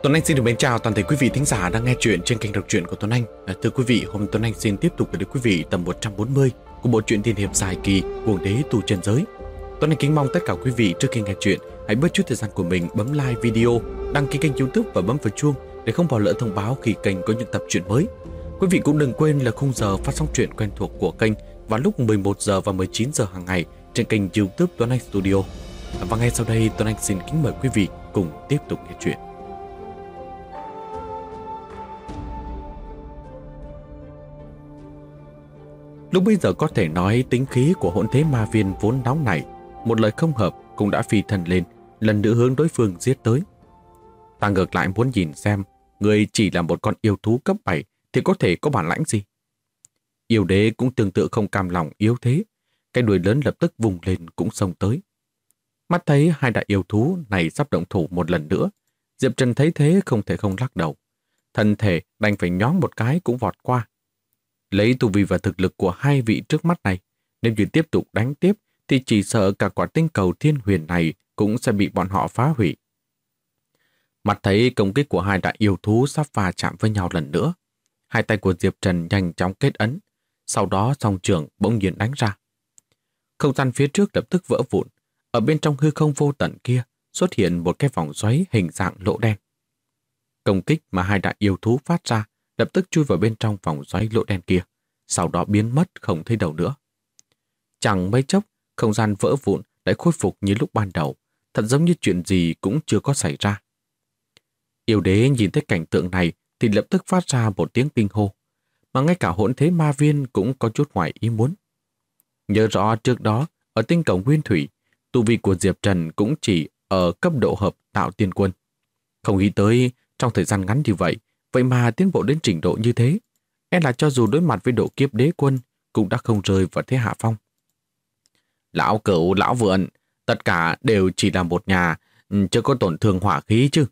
Tuấn Anh xin được mến chào toàn thể quý vị thính giả đang nghe chuyện trên kênh đọc truyện của Tuấn Anh. Thưa quý vị, hôm Tuấn Anh xin tiếp tục gửi đến quý vị tập 140 của bộ truyện tiên hiệp dài kỳ Cuồng Đế Tu Chân Giới. Tuấn Anh kính mong tất cả quý vị trước khi nghe chuyện hãy bớt chút thời gian của mình bấm like video, đăng ký kênh YouTube và bấm vào chuông để không bỏ lỡ thông báo khi kênh có những tập truyện mới. Quý vị cũng đừng quên là khung giờ phát sóng truyện quen thuộc của kênh vào lúc 11 giờ và 19 giờ hàng ngày trên kênh YouTube Tuấn Anh Studio. Và ngay sau đây Tuấn Anh xin kính mời quý vị cùng tiếp tục nghe chuyện. Lúc bây giờ có thể nói tính khí của hỗn thế ma viên vốn nóng nảy, một lời không hợp cũng đã phi thân lên, lần nữa hướng đối phương giết tới. Ta ngược lại muốn nhìn xem, người chỉ là một con yêu thú cấp 7 thì có thể có bản lãnh gì? Yêu đế cũng tương tự không cam lòng yếu thế, cái đuôi lớn lập tức vùng lên cũng xông tới. Mắt thấy hai đại yêu thú này sắp động thủ một lần nữa, Diệp Trần thấy thế không thể không lắc đầu. Thân thể đành phải nhón một cái cũng vọt qua. Lấy tu vi và thực lực của hai vị trước mắt này, nếu như tiếp tục đánh tiếp thì chỉ sợ cả quả tinh cầu thiên huyền này cũng sẽ bị bọn họ phá hủy. Mặt thấy công kích của hai đại yêu thú sắp va chạm với nhau lần nữa, hai tay của Diệp Trần nhanh chóng kết ấn, sau đó song trường bỗng nhiên đánh ra. Không gian phía trước lập tức vỡ vụn, ở bên trong hư không vô tận kia xuất hiện một cái vòng xoáy hình dạng lỗ đen. Công kích mà hai đại yêu thú phát ra lập tức chui vào bên trong vòng xoáy lỗ đen kia, sau đó biến mất không thấy đâu nữa. Chẳng mấy chốc, không gian vỡ vụn lại khôi phục như lúc ban đầu, thật giống như chuyện gì cũng chưa có xảy ra. Yêu đế nhìn thấy cảnh tượng này thì lập tức phát ra một tiếng kinh hô, mà ngay cả hỗn thế ma viên cũng có chút ngoài ý muốn. Nhớ rõ trước đó, ở tinh cầu Nguyên Thủy, tu vi của Diệp Trần cũng chỉ ở cấp độ hợp đạo tiên quân. Không nghĩ tới trong thời gian ngắn như vậy, vậy mà tiến bộ đến trình độ như thế, là cho dù đối mặt với độ kiếp đế quân cũng đã không rơi vào thế hạ phong. Lão Cửu, lão Vượn, tất cả đều chỉ là một nhà, chưa có tổn thương hỏa khí chứ.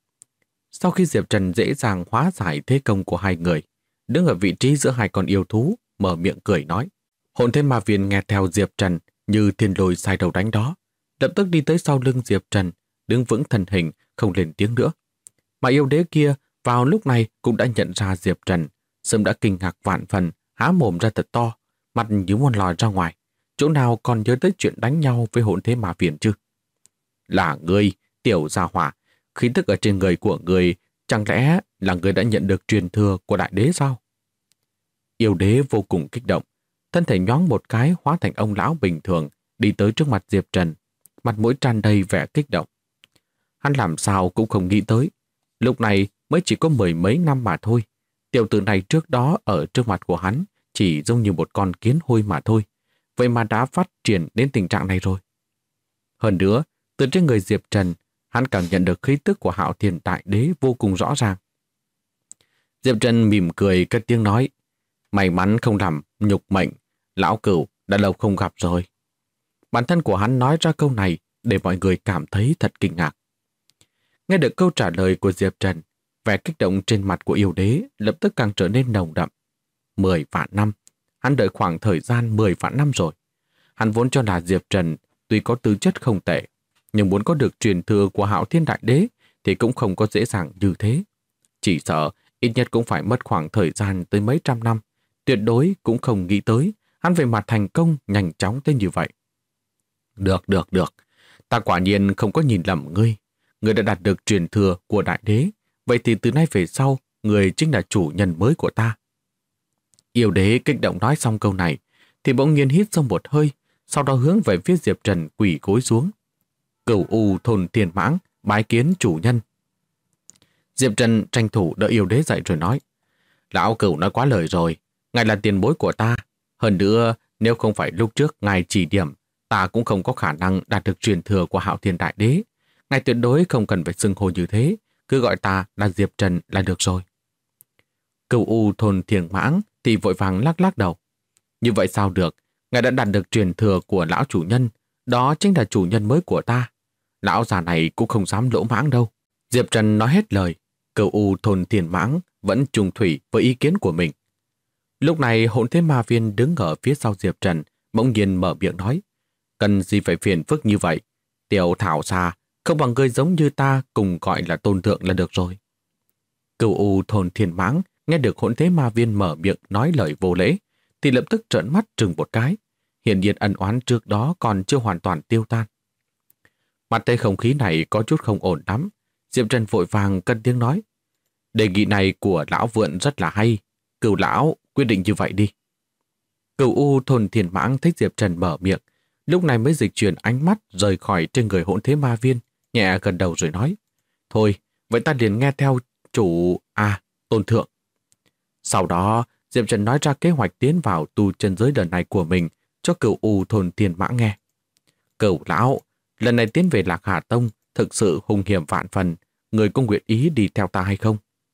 Sau khi Diệp Trần dễ dàng hóa giải thế công của hai người, đứng ở vị trí giữa hai con yêu thú, mở miệng cười nói. Hồn thế ma viên nghe theo Diệp Trần như thiên lôi sai đầu đánh đó, lập tức đi tới sau lưng Diệp Trần, đứng vững thân hình, không lên tiếng nữa. Mà yêu đế kia vào lúc này cũng đã nhận ra Diệp Trần, sớm đã kinh ngạc vạn phần, há mồm ra thật to, mặt như muốn lòi ra ngoài, chỗ nào còn nhớ tới chuyện đánh nhau với hỗn thế ma viên chứ? Là ngươi, tiểu gia hỏa, khí tức ở trên người của ngươi chẳng lẽ là ngươi đã nhận được truyền thừa của đại đế sao? Yêu đế vô cùng kích động, thân thể nhoáng một cái hóa thành ông lão bình thường, đi tới trước mặt Diệp Trần, mặt mũi tràn đầy vẻ kích động. Hắn làm sao cũng không nghĩ tới, lúc này mới chỉ có mười mấy năm mà thôi. Tiểu tử này trước đó ở trước mặt của hắn chỉ giống như một con kiến hôi mà thôi, vậy mà đã phát triển đến tình trạng này rồi. Hơn nữa, từ trên người Diệp Trần, hắn cảm nhận được khí tức của Hạo Thiên Đại Đế vô cùng rõ ràng. Diệp Trần mỉm cười cất tiếng nói, may mắn không làm nhục mệnh, lão Cửu đã lâu không gặp rồi. Bản thân của hắn nói ra câu này để mọi người cảm thấy thật kinh ngạc. Nghe được câu trả lời của Diệp Trần, vẻ kích động trên mặt của yêu đế lập tức càng trở nên nồng đậm. 10 vạn năm, hắn đợi khoảng thời gian 10 vạn năm rồi. Hắn vốn cho là Diệp Trần tuy có tư chất không tệ, nhưng muốn có được truyền thừa của Hạo Thiên Đại Đế thì cũng không có dễ dàng như thế. Chỉ sợ ít nhất cũng phải mất khoảng thời gian tới mấy trăm năm, tuyệt đối cũng không nghĩ tới hắn về mặt thành công nhanh chóng tới như vậy. Được, ta quả nhiên không có nhìn lầm ngươi. Ngươi đã đạt được truyền thừa của Đại Đế, vậy thì từ nay về sau, người chính là chủ nhân mới của ta. Yêu đế kích động nói xong câu này, thì bỗng nhiên hít sâu một hơi, sau đó hướng về phía Diệp Trần quỳ gối xuống. Cửu U thôn Tiền Mãng, bái kiến chủ nhân. Diệp Trần tranh thủ đỡ yêu đế dậy rồi nói, lão Cửu nói quá lời rồi, ngài là tiền bối của ta. Hơn nữa, nếu không phải lúc trước ngài chỉ điểm, ta cũng không có khả năng đạt được truyền thừa của Hạo Thiên Đại Đế. Ngài tuyệt đối không cần phải xưng hô như thế, cứ gọi ta là Diệp Trần là được rồi. Cửu U thôn Thiền Mãng thì vội vàng lắc đầu. Như vậy sao được, ngài đã đạt được truyền thừa của lão chủ nhân, đó chính là chủ nhân mới của ta. Lão già này cũng không dám lỗ mãng đâu. Diệp Trần nói hết lời, Cửu U thôn Thiền Mãng vẫn trùng thủy với ý kiến của mình. Lúc này hỗn thế ma viên đứng ở phía sau Diệp Trần, bỗng nhiên mở miệng nói, cần gì phải phiền phức như vậy, tiểu thảo xa, Không bằng ngươi giống như ta cùng gọi là Tôn Thượng là được rồi. Cửu U thôn Thiên Mãng nghe được hỗn thế ma viên mở miệng nói lời vô lễ, thì lập tức trợn mắt trừng một cái. Hiển nhiên ân oán trước đó còn chưa hoàn toàn tiêu tan. Mặt thấy không khí này có chút không ổn lắm, Diệp Trần vội vàng cất tiếng nói: đề nghị này của lão Vượn rất là hay, Cửu lão quyết định như vậy đi. Cửu U thôn Thiên Mãng thấy Diệp Trần mở miệng, lúc này mới dịch chuyển ánh mắt rời khỏi trên người hỗn thế ma viên, nhẹ gần đầu rồi nói: thôi, vậy ta liền nghe theo chủ Tôn Thượng. Sau đó, Diệp Trần nói ra kế hoạch tiến vào tu chân giới lần này của mình cho Cửu U thôn Thiên Mãng nghe. Cửu lão, lần này tiến về Lạc Hà Tông thực sự hung hiểm vạn phần, người có nguyện ý đi theo ta hay không?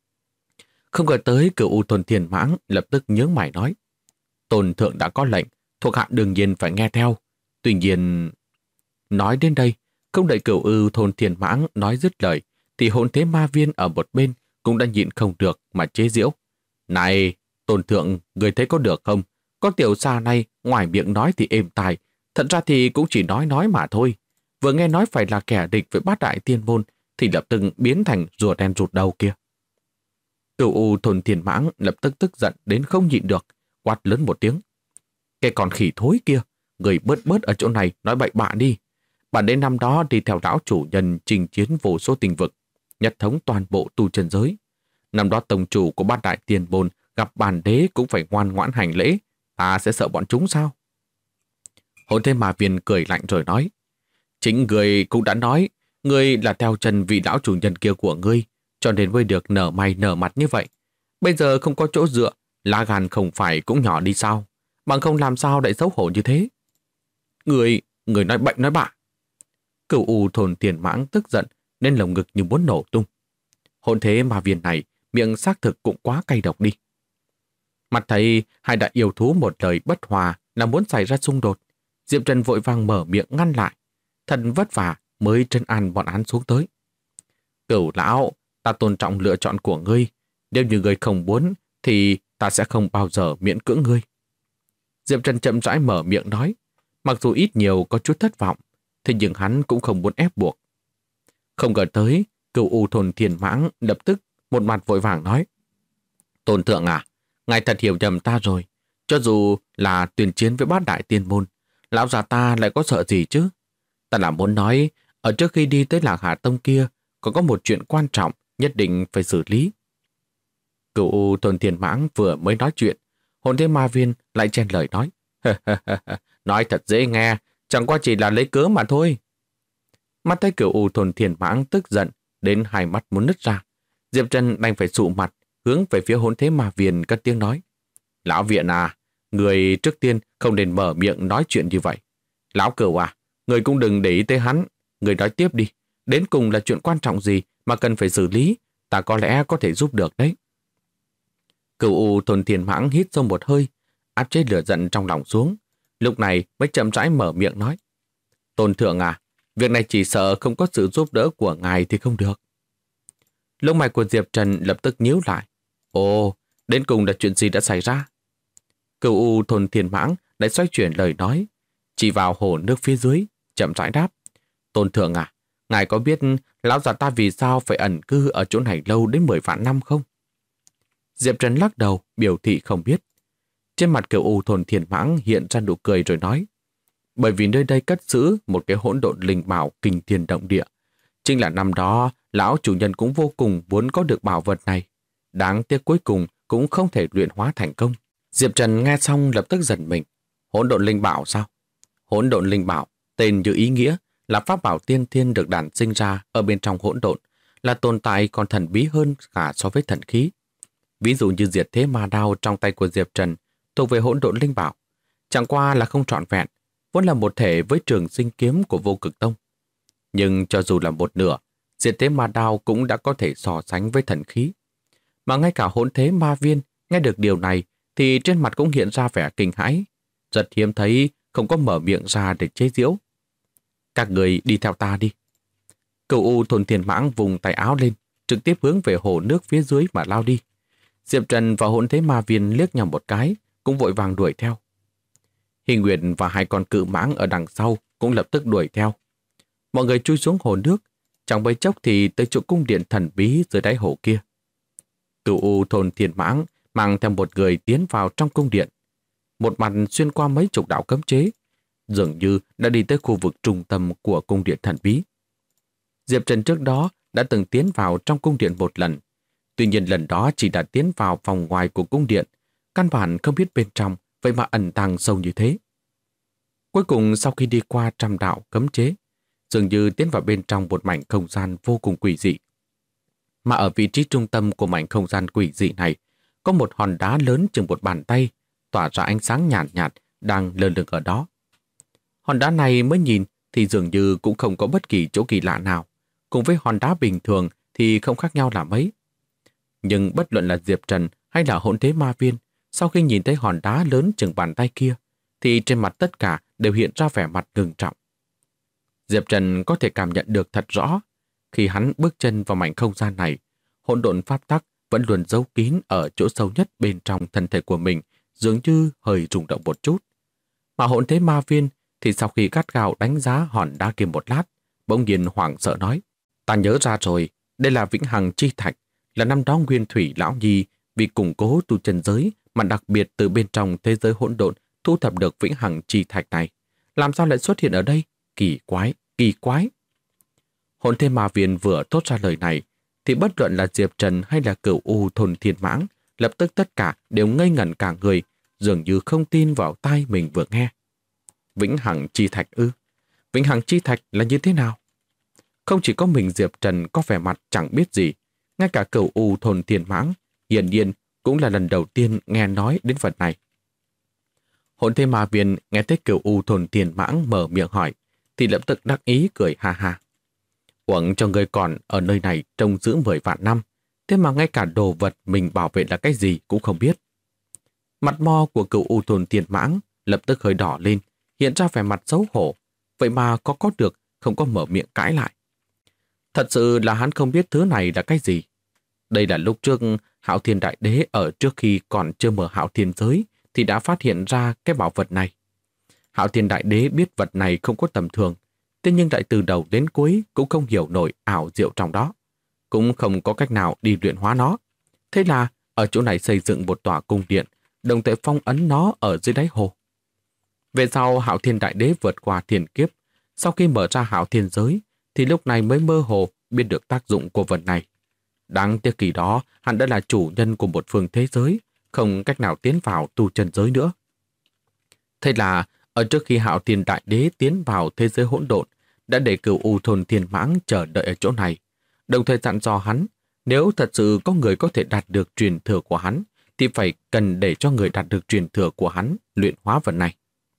Không ngờ tới Cửu U thôn Thiên Mãng lập tức nhướng mày nói: Tôn Thượng đã có lệnh, thuộc hạ đương nhiên phải nghe theo. Tuy nhiên... Nói đến đây, không đợi Cửu U thôn Thiên Mãng nói dứt lời, thì hỗn thế ma viên ở một bên cũng đã nhịn không được mà chế giễu. Này, Tôn Thượng, người thấy có được không? Có tiểu xa này, ngoài miệng nói thì êm tai, thật ra thì cũng chỉ nói mà thôi. Vừa nghe nói phải là kẻ địch với bát đại tiên môn, thì lập tức biến thành rùa đen rụt đầu kia. Cửu U thôn Thiên Mãng lập tức tức giận đến không nhịn được, quát lớn một tiếng: cái con khỉ thối kia, người bớt ở chỗ này nói bậy bạ đi. Bản đến năm đó đi theo lão chủ nhân chinh chiến vô số tình vực, nhất thống toàn bộ tu chân giới. Năm đó tổng chủ của bát đại tiên môn gặp bản đế cũng phải ngoan ngoãn hành lễ, ta sẽ sợ bọn chúng sao? Hỗn thế ma viên cười lạnh rồi nói: chính người cũng đã nói, ngươi là theo chân vị lão chủ nhân kia của ngươi, cho nên mới được nở mày nở mặt như vậy. Bây giờ không có chỗ dựa, lá gan không phải cũng nhỏ đi sao? Bằng không làm sao lại xấu hổ như thế? Người nói bệnh nói bạ. Cửu U thôn Thiên Mãng tức giận nên lồng ngực như muốn nổ tung. Hỗn thế ma viên này, miệng xác thực cũng quá cay độc đi. Mặt thấy hai đại yêu thú một lời bất hòa là muốn xảy ra xung đột, Diệp Trần vội vàng mở miệng ngăn lại. Thật vất vả mới trấn an bọn hắn xuống tới. Cửu lão, ta tôn trọng lựa chọn của ngươi. Nếu như ngươi không muốn, thì ta sẽ không bao giờ miễn cưỡng ngươi. Diệp Trần chậm rãi mở miệng nói, mặc dù ít nhiều có chút thất vọng, thế nhưng hắn cũng không muốn ép buộc. Không ngờ tới, Cửu U thôn Thiên Mãng lập tức một mặt vội vàng nói: Tôn Thượng à, ngài thật hiểu nhầm ta rồi. Cho dù là tuyên chiến với bát đại tiên môn, lão già ta lại có sợ gì chứ? Ta là muốn nói, ở trước khi đi tới Lạc Hà Tông kia, còn có một chuyện quan trọng nhất định phải xử lý. Cửu U thôn Thiên Mãng vừa mới nói chuyện, hồn thế ma viên lại chen lời nói: nói thật dễ nghe, chẳng qua chỉ là lấy cớ mà thôi. Mắt thấy Cửu U thôn Thiên Mãng tức giận đến hai mắt muốn nứt ra, Diệp Trần đành phải sụ mặt hướng về phía hồn thế ma viên cất tiếng nói: Lão Viện à, người trước tiên không nên mở miệng nói chuyện như vậy. Lão Cửu à, người cũng đừng để ý tới hắn, người nói tiếp đi, đến cùng là chuyện quan trọng gì mà cần phải xử lý, ta có lẽ có thể giúp được đấy. Cửu U thôn Thiên Mãng hít sâu một hơi, áp chế lửa giận trong lòng xuống, lúc này mới chậm rãi mở miệng nói: Tôn Thượng à, việc này chỉ sợ không có sự giúp đỡ của ngài thì không được. Lông mày của Diệp Trần lập tức nhíu lại. Ồ, đến cùng là chuyện gì đã xảy ra? Cửu U thôn Thiên Mãng lại xoay chuyển lời nói, chỉ vào hồ nước phía dưới, chậm rãi đáp: Tôn Thượng à, ngài có biết lão già ta vì sao phải ẩn cư ở chỗ này lâu đến 10 vạn năm không? Diệp Trần lắc đầu, biểu thị không biết. Trên mặt Cửu U thôn Thiên Mãng hiện ra nụ cười rồi nói: bởi vì nơi đây cất giữ một cái hỗn độn linh bảo kinh thiên động địa. Chính là năm đó, lão chủ nhân cũng vô cùng muốn có được bảo vật này. Đáng tiếc cuối cùng cũng không thể luyện hóa thành công. Diệp Trần nghe xong lập tức giật mình. Hỗn độn linh bảo sao? Hỗn độn linh bảo, tên như ý nghĩa, là pháp bảo tiên thiên được đản sinh ra ở bên trong hỗn độn, là tồn tại còn thần bí hơn cả so với thần khí. Ví dụ như diệt thế ma đao trong tay của Diệp Trần thuộc về hỗn độn linh bảo, chẳng qua là không trọn vẹn, vốn là một thể với trường sinh kiếm của Vô Cực Tông. Nhưng cho dù là một nửa, diệt thế ma đao cũng đã có thể so sánh với thần khí. Mà ngay cả hỗn thế ma viên nghe được điều này thì trên mặt cũng hiện ra vẻ kinh hãi, rất hiếm thấy không có mở miệng ra để chế giễu. Các người đi theo ta đi. Cửu U thôn Thiên Mãng vùng tay áo lên, trực tiếp hướng về hồ nước phía dưới mà lao đi. Diệp Trần và hỗn thế ma viên liếc nhau một cái, cũng vội vàng đuổi theo. Hình Nguyệt và hai con cự mãng ở đằng sau cũng lập tức đuổi theo. Mọi người chui xuống hồ nước, Chẳng mấy chốc thì tới chỗ cung điện thần bí dưới đáy hồ kia. Cửu U thôn Thiên Mãng mang theo một người tiến vào trong cung điện. Một mặt xuyên qua mấy chục đạo cấm chế, dường như đã đi tới khu vực trung tâm của cung điện thần bí. Diệp Trần trước đó đã từng tiến vào trong cung điện một lần. Tuy nhiên lần đó chỉ đã tiến vào phòng ngoài của cung điện, căn bản không biết bên trong, vậy mà ẩn tàng sâu như thế. Cuối cùng sau khi đi qua trăm đạo cấm chế, dường như tiến vào bên trong một mảnh không gian vô cùng quỷ dị. Mà ở vị trí trung tâm của mảnh không gian quỷ dị này, có một hòn đá lớn chừng một bàn tay, tỏa ra ánh sáng nhạt nhạt, đang lơ lửng ở đó. Hòn đá này mới nhìn thì dường như cũng không có bất kỳ chỗ kỳ lạ nào, cùng với hòn đá bình thường thì không khác nhau là mấy. Nhưng bất luận là Diệp Trần hay là Hỗn Thế Ma Viên, sau khi nhìn thấy hòn đá lớn chừng bàn tay kia, thì trên mặt tất cả đều hiện ra vẻ mặt ngưng trọng. Diệp Trần có thể cảm nhận được thật rõ, khi hắn bước chân vào mảnh không gian này, hỗn độn pháp tắc vẫn luôn giấu kín ở chỗ sâu nhất bên trong thân thể của mình, dường như hơi rung động một chút. Mà Hỗn Thế Ma Viên thì sau khi gắt gao đánh giá hòn đá kia một lát, bỗng nhiên hoảng sợ nói: "Ta nhớ ra rồi, đây là Vĩnh Hằng Chi Thạch, là năm đó Nguyên Thủy Lão Nhi vì củng cố tu chân giới mà đặc biệt từ bên trong thế giới hỗn độn thu thập được Vĩnh Hằng Chi Thạch này. Làm sao lại xuất hiện ở đây? Kỳ quái, kỳ quái." Hỗn Thế Ma Viên vừa thốt ra lời này, thì bất luận là Diệp Trần hay là Cửu U thôn Thiên Mãng, lập tức tất cả đều ngây ngẩn cả người, dường như không tin vào tai mình vừa nghe. Vĩnh Hằng Chi Thạch ư? Vĩnh Hằng Chi Thạch là như thế nào? Không chỉ có mình Diệp Trần có vẻ mặt chẳng biết gì, ngay cả Cửu U thôn Thiên Mãng hiển nhiên cũng là lần đầu tiên nghe nói đến vật này. Hỗn Thế Ma Viên nghe thấy Cửu U thôn Thiên Mãng mở miệng hỏi, thì lập tức đắc ý cười ha ha. Uổng cho người còn ở nơi này trông giữ 10 vạn năm, thế mà ngay cả đồ vật mình bảo vệ là cái gì cũng không biết. Mặt mo của Cửu U thôn Thiên Mãng lập tức hơi đỏ lên, hiện ra vẻ mặt xấu hổ, vậy mà có được, không có mở miệng cãi lại. Thật sự là hắn không biết thứ này là cái gì. Đây là lúc trước Hạo Thiên Đại Đế ở trước khi còn chưa mở Hạo Thiên giới thì đã phát hiện ra cái bảo vật này. Hạo Thiên Đại Đế biết vật này không có tầm thường, thế nhưng lại từ đầu đến cuối cũng không hiểu nổi ảo diệu trong đó, cũng không có cách nào đi luyện hóa nó. Thế là ở chỗ này xây dựng một tòa cung điện, đồng thời phong ấn nó ở dưới đáy hồ. Về sau Hạo Thiên Đại Đế vượt qua thiên kiếp, sau khi mở ra Hạo Thiên giới thì lúc này mới mơ hồ biết được tác dụng của vật này. Đáng tiếc kỳ đó hắn đã là chủ nhân của một phương thế giới, không cách nào tiến vào tu chân giới nữa. Thế là ở trước khi Hạo Thiên Đại Đế tiến vào thế giới hỗn độn, đã để Cửu U thôn Thiên Mãng chờ đợi ở chỗ này, đồng thời dặn dò hắn, nếu thật sự có người có thể đạt được truyền thừa của hắn, thì phải cần để cho người đạt được truyền thừa của hắn luyện hóa vật này.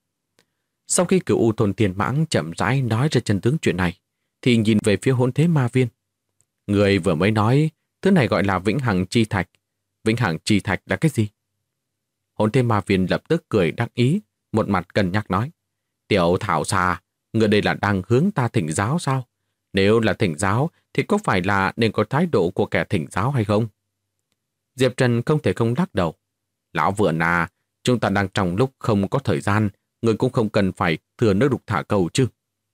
Sau khi Cửu U thôn Thiên Mãng chậm rãi nói ra chân tướng chuyện này, thì nhìn về phía Hỗn Thế Ma Viên. Người vừa mới nói, thứ này gọi là Vĩnh Hằng Chi Thạch. Vĩnh Hằng Chi Thạch là cái gì? Hỗn Thế Ma Viên lập tức cười đắc ý, một mặt cân nhắc nói: "Tiểu Thảo Xà, người đây là đang hướng ta thỉnh giáo sao? Nếu là thỉnh giáo thì có phải là nên có thái độ của kẻ thỉnh giáo hay không?" Diệp Trần không thể không lắc đầu. "Lão Vượn à, chúng ta đang trong lúc không có thời gian, người cũng không cần phải thừa nước đục thả câu chứ."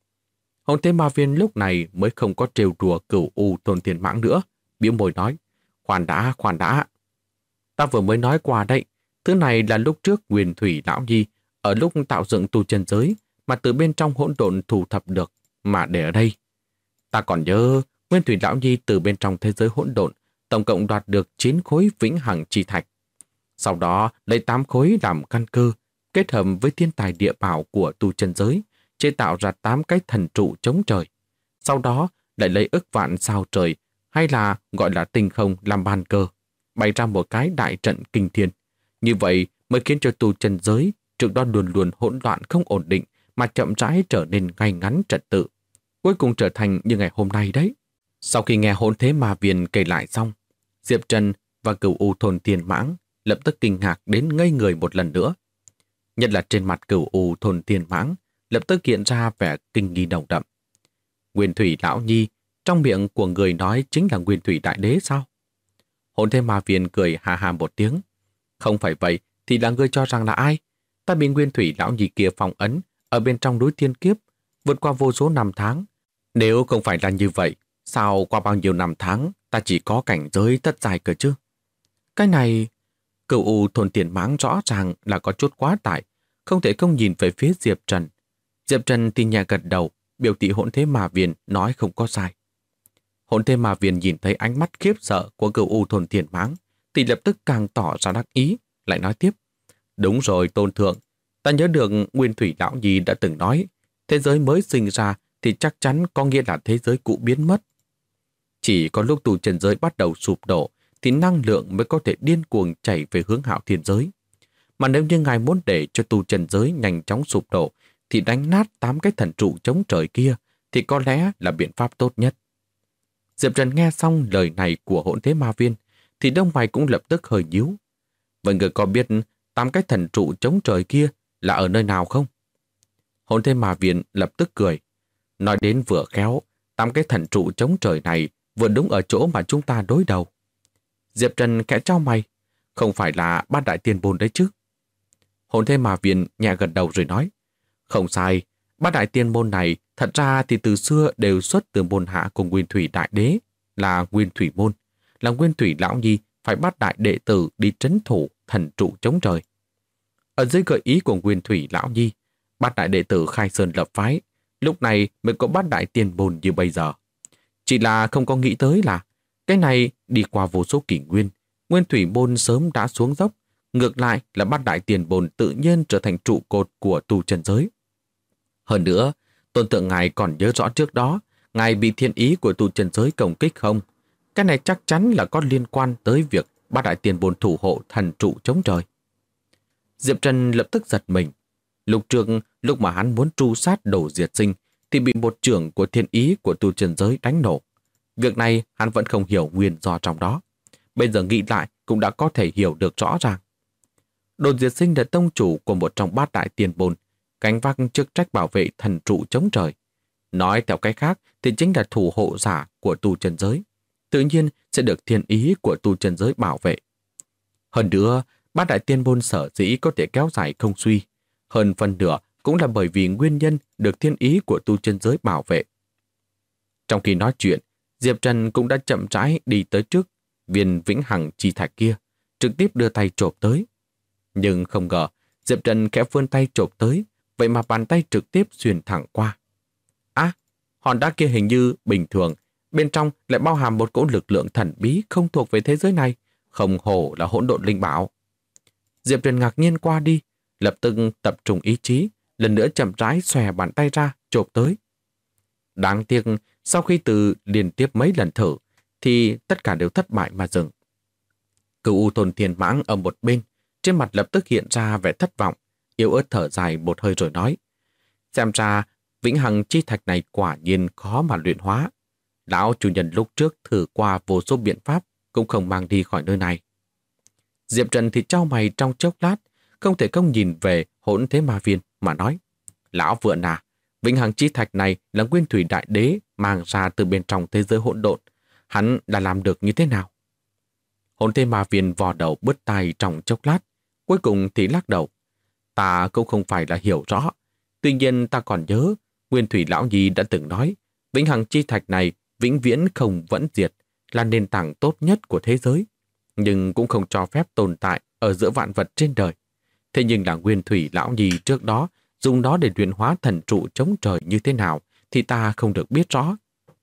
Hỗn Thế Ma Viên lúc này mới không có trêu đùa Cửu U thôn Thiên Mãng nữa, bĩu môi nói: khoan đã. Ta vừa mới nói qua đấy, thứ này là lúc trước Nguyên Thủy Lão Nhi ở lúc tạo dựng tu chân giới mà từ bên trong hỗn độn thu thập được mà để ở đây. Ta còn nhớ Nguyên Thủy Lão Nhi từ bên trong thế giới hỗn độn tổng cộng đoạt được 9 khối Vĩnh Hằng Chi Thạch. Sau đó lấy 8 khối làm căn cơ, kết hợp với thiên tài địa bảo của tu chân giới, chế tạo ra 8 cái thần trụ chống trời. Sau đó lại lấy ức vạn sao trời, hay là gọi là tinh không làm bàn cờ, bày ra một cái đại trận kinh thiên. Như vậy mới khiến cho tu chân giới trước đó luôn luôn hỗn loạn không ổn định mà chậm rãi trở nên ngay ngắn trật tự, cuối cùng trở thành như ngày hôm nay đấy. Sau khi nghe Hỗn Thế Ma Viên kể lại xong, Diệp Trần và Cửu U thôn Thiên Mãng lập tức kinh ngạc đến ngây người một lần nữa. Nhất là trên mặt Cửu U thôn Thiên Mãng lập tức hiện ra vẻ kinh nghi nồng đậm. Nguyên Thủy Lão Nhi trong miệng của người nói chính là Nguyên Thủy Đại Đế sao? Hỗn Thế Ma Viên cười ha ha một tiếng. Không phải vậy thì là ngươi cho rằng là ai? Ta bị Nguyên Thủy Lão Nhi kia phong ấn ở bên trong núi Thiên Kiếp, vượt qua vô số năm tháng. Nếu không phải là như vậy, Sao qua bao nhiêu năm tháng ta chỉ có cảnh giới thất giai cơ chứ? Cái này, Cửu U thôn Tiền Mãng rõ ràng là có chút quá tải, không thể không nhìn về phía Diệp Trần. Diệp Trần thì nhẹ gật đầu, biểu thị Hỗn Thế Ma Viên nói không có sai. Hỗn Thế Ma Viên nhìn thấy ánh mắt khiếp sợ của Cửu U thôn Tiền Mãng thì lập tức càng tỏ ra đắc ý, lại nói tiếp. Đúng rồi tôn thượng, ta nhớ được Nguyên Thủy Lão Nhi đã từng nói, thế giới mới sinh ra thì chắc chắn có nghĩa là thế giới cũ biến mất. Chỉ có lúc tu chân giới bắt đầu sụp đổ thì năng lượng mới có thể điên cuồng chảy về hướng Hạo Thiên giới. Mà nếu như ngài muốn để cho tu chân giới nhanh chóng sụp đổ thì đánh nát 8 cái thần trụ chống trời kia thì có lẽ là biện pháp tốt nhất. Diệp Trần nghe xong lời này của Hỗn Thế Ma Viên thì đông mày cũng lập tức hơi nhíu. Vậy người có biết 8 cái thần trụ chống trời kia là ở nơi nào không? Hỗn Thế Ma Viên lập tức cười. Nói đến vừa khéo, 8 cái thần trụ chống trời này vừa đúng ở chỗ mà chúng ta đối đầu. Diệp Trần khẽ trao mày. Không phải là Bát Đại Tiên Môn đấy chứ? Hỗn Thế Ma Viên nhẹ gật đầu rồi nói. Không sai, Bát Đại Tiên Môn này thật ra thì từ xưa đều xuất từ môn hạ của Nguyên Thủy Đại Đế, là Nguyên Thủy Môn, là Nguyên Thủy Lão Nhi phải bắt đại đệ tử đi trấn thủ thần trụ chống trời. Ở dưới gợi ý của Nguyên Thủy Lão Nhi, Bát đại đệ tử khai sơn lập phái, lúc này mới có Bát Đại Tiên Môn như bây giờ. Chỉ là không có nghĩ tới là cái này đi qua vô số kỷ nguyên, Nguyên Thủy Môn sớm đã xuống dốc, ngược lại là Bát Đại Tiên Môn tự nhiên trở thành trụ cột của tu chân giới. Hơn nữa, tôn tượng ngài còn nhớ rõ trước đó, ngài bị thiên ý của tu chân giới công kích không? Cái này chắc chắn là có liên quan tới việc Bát Đại Tiên Môn thủ hộ thần trụ chống trời. Diệp Trần lập tức giật mình. Lúc trước, lúc mà hắn muốn tru sát đổ diệt sinh, thì bị một trưởng của thiên ý của tu chân giới đánh nổ. Việc này hắn vẫn không hiểu nguyên do trong đó. Bây giờ nghĩ lại cũng đã có thể hiểu được rõ ràng. Đổ diệt sinh là tông chủ của một trong Bát Đại Tiên Môn, gánh vác chức trách bảo vệ thần trụ chống trời. Nói theo cách khác thì chính là thủ hộ giả của tu chân giới. Tự nhiên sẽ được thiên ý của tu chân giới bảo vệ. Hơn nữa, Bát Đại Tiên Môn sở dĩ có thể kéo dài không suy. Hơn phần nửa cũng là bởi vì nguyên nhân được thiên ý của tu chân giới bảo vệ. Trong khi nói chuyện, Diệp Trần cũng đã chậm rãi đi tới trước viên vĩnh hằng chi thạch kia, trực tiếp đưa tay chộp tới. Nhưng không ngờ, Diệp Trần khẽ vươn tay chộp tới, vậy mà bàn tay trực tiếp xuyên thẳng qua. Hòn đá kia hình như bình thường, bên trong lại bao hàm một cỗ lực lượng thần bí không thuộc về thế giới này, không hổ là hỗn độn linh bảo. Diệp Trần ngạc nhiên qua đi, lập tức tập trung ý chí, lần nữa chậm rãi xòe bàn tay ra, chộp tới. Đáng tiếc, sau khi từ liên tiếp mấy lần thử, thì tất cả đều thất bại mà dừng. Cửu U thôn Thiên Mãng ở một bên, trên mặt lập tức hiện ra vẻ thất vọng, yếu ớt thở dài một hơi rồi nói. Xem ra, vĩnh hằng chi thạch này quả nhiên khó mà luyện hóa. Lão chủ nhân lúc trước thử qua vô số biện pháp, cũng không mang đi khỏi nơi này. Diệp Trần thì trao mày trong chốc lát, không thể không nhìn về Hỗn Thế Ma Viên mà nói. Lão vượn à, vĩnh hằng chi thạch này là Nguyên Thủy Đại Đế mang ra từ bên trong thế giới hỗn độn. Hắn đã làm được như thế nào? Hỗn Thế Ma Viên vò đầu bứt tai trong chốc lát, cuối cùng thì lắc đầu. Ta cũng không phải là hiểu rõ. Tuy nhiên ta còn nhớ, Nguyên Thủy Lão Nhi đã từng nói, vĩnh hằng chi thạch này vĩnh viễn không vẫn diệt, là nền tảng tốt nhất của thế giới, nhưng cũng không cho phép tồn tại ở giữa vạn vật trên đời. Thế nhưng là Nguyên Thủy Lão Nhi trước đó dùng nó để luyện hóa thần trụ chống trời như thế nào thì ta không được biết rõ.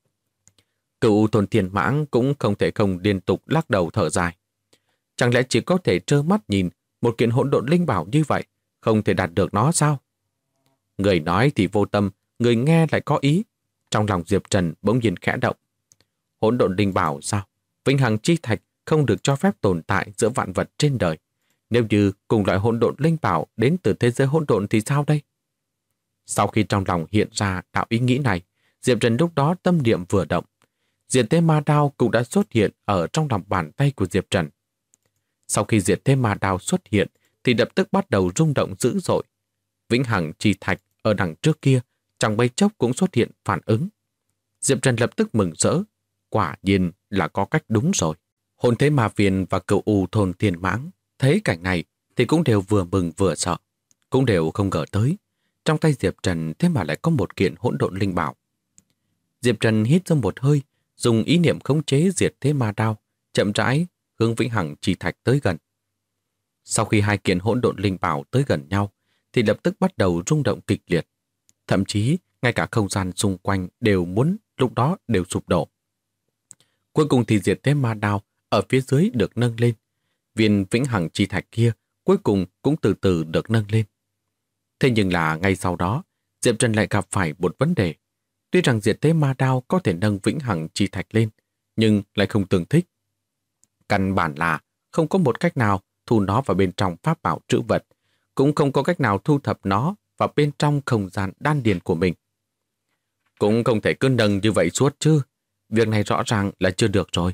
Cửu thôn Thiên Mãng cũng không thể không liên tục lắc đầu thở dài. Chẳng lẽ chỉ có thể trơ mắt nhìn một kiện hỗn độn linh bảo như vậy, không thể đạt được nó sao? Người nói thì vô tâm, người nghe lại có ý. Trong lòng Diệp Trần bỗng nhiên khẽ động. Hỗn độn linh bảo sao? Vĩnh hằng chi thạch không được cho phép tồn tại giữa vạn vật trên đời. Nếu như cùng loại hỗn độn linh bảo đến từ thế giới hỗn độn thì sao đây? Sau khi trong lòng hiện ra đạo ý nghĩ này, Diệp Trần lúc đó tâm niệm vừa động. Diệt thế ma đao cũng đã xuất hiện ở trong lòng bàn tay của Diệp Trần. Sau khi diệt thế ma đao xuất hiện thì lập tức bắt đầu rung động dữ dội. Vĩnh hằng chi thạch ở đằng trước kia trong mấy chốc cũng xuất hiện phản ứng. Diệp Trần lập tức mừng rỡ. Quả nhiên là có cách đúng rồi. Hồn Thế Ma Viên và Cửu U thôn Thiên Mãng thấy cảnh này thì cũng đều vừa mừng vừa sợ. Cũng đều không ngờ tới. Trong tay Diệp Trần thế mà lại có một kiện hỗn độn linh bảo. Diệp Trần hít ra một hơi, dùng ý niệm khống chế diệt thế ma đao, chậm rãi hướng vĩnh hằng chi thạch tới gần. Sau khi hai kiện hỗn độn linh bảo tới gần nhau, thì lập tức bắt đầu rung động kịch liệt. Thậm chí, ngay cả không gian xung quanh lúc đó đều sụp đổ. Cuối cùng thì diệt thế ma đao ở phía dưới được nâng lên. Viên vĩnh hằng chi thạch kia cuối cùng cũng từ từ được nâng lên. Thế nhưng là ngay sau đó, Diệp Trần lại gặp phải một vấn đề. Tuy rằng diệt thế ma đao có thể nâng vĩnh hằng chi thạch lên, nhưng lại không tương thích. Căn bản là không có một cách nào thu nó vào bên trong pháp bảo trữ vật, cũng không có cách nào thu thập nó vào bên trong không gian đan điền của mình. Cũng không thể cứ nâng như vậy suốt chứ. Việc này rõ ràng là chưa được rồi.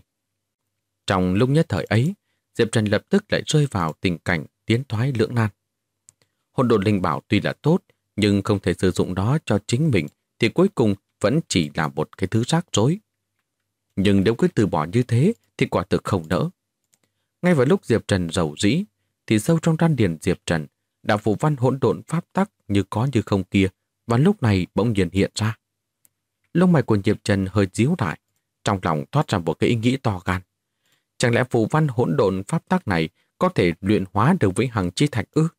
Trong lúc nhất thời ấy, Diệp Trần lập tức lại rơi vào tình cảnh tiến thoái lưỡng nan. Hỗn độn linh bảo tuy là tốt, nhưng không thể sử dụng nó cho chính mình, thì cuối cùng vẫn chỉ là một cái thứ rác rối. Nhưng nếu cứ từ bỏ như thế, thì quả thực không nỡ. Ngay vào lúc Diệp Trần rầu rĩ, thì sâu trong đan điền Diệp Trần, đạo phù văn hỗn độn pháp tắc như có như không kia, và lúc này bỗng nhiên hiện ra. Lông mày của Diệp Trần hơi díu lại, trong lòng thoát ra một cái ý nghĩ to gan. Chẳng lẽ phù văn hỗn độn pháp tắc này có thể luyện hóa được vĩnh hằng chi thạch ư?